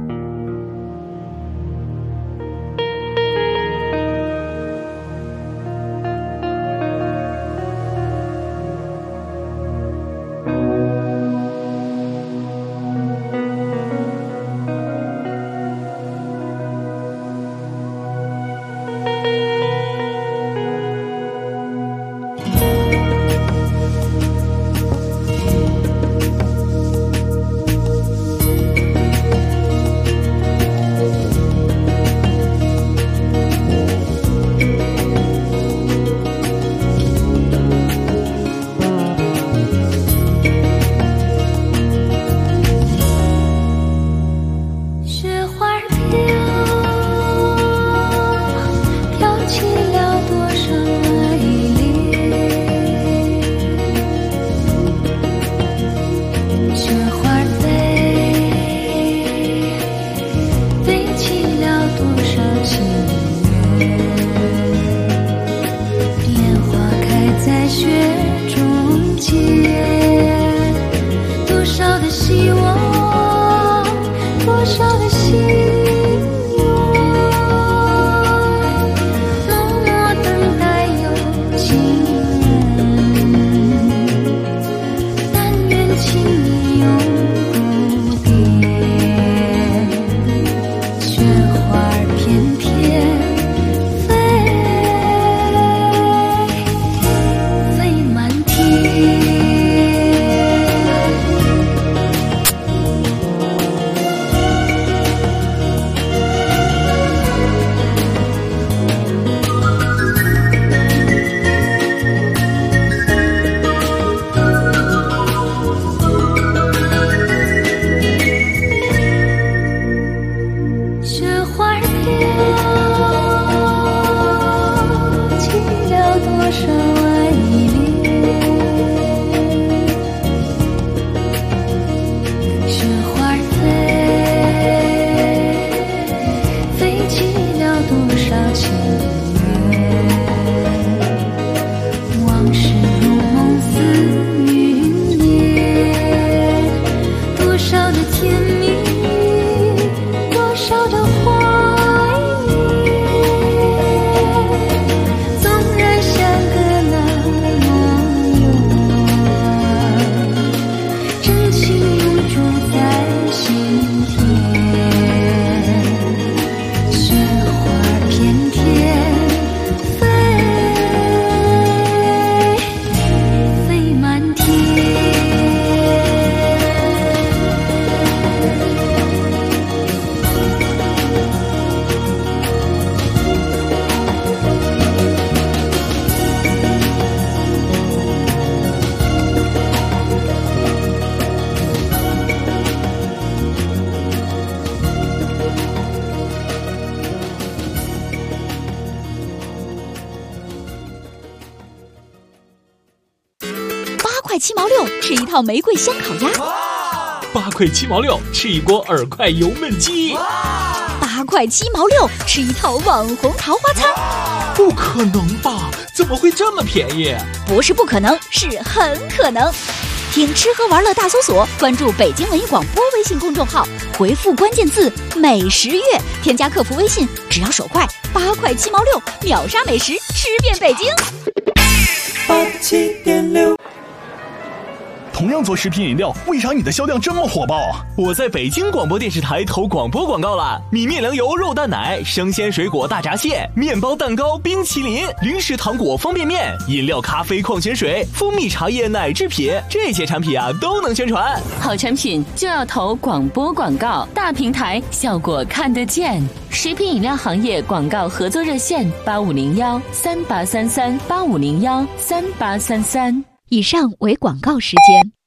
7毛6吃一套玫瑰香烤鸭 ，8块7毛6吃一锅耳块油焖鸡 ，8块7毛6吃一套网红桃花餐。 不可能吧？怎么会这么便宜？ 不是不可能，是很可能。听吃喝玩乐大搜索，关注北京文艺广播微信公众号，回复关键字美食月，添加客服微信，只要手快，8块7毛6秒杀美食，吃遍北京。 87.6。 同样做食品饮料，为啥你的销量这么火爆？ 我在北京广播电视台投广播广告了，米面粮油肉蛋奶、生鲜水果大闸蟹、面包蛋糕、冰淇淋、零食糖果方便面、饮料咖啡矿泉水、蜂蜜茶叶奶制品，这些产品啊都能宣传。 好产品就要投广播广告，大平台效果看得见。食品饮料行业广告合作热线8501383385013833。 以上为广告时间。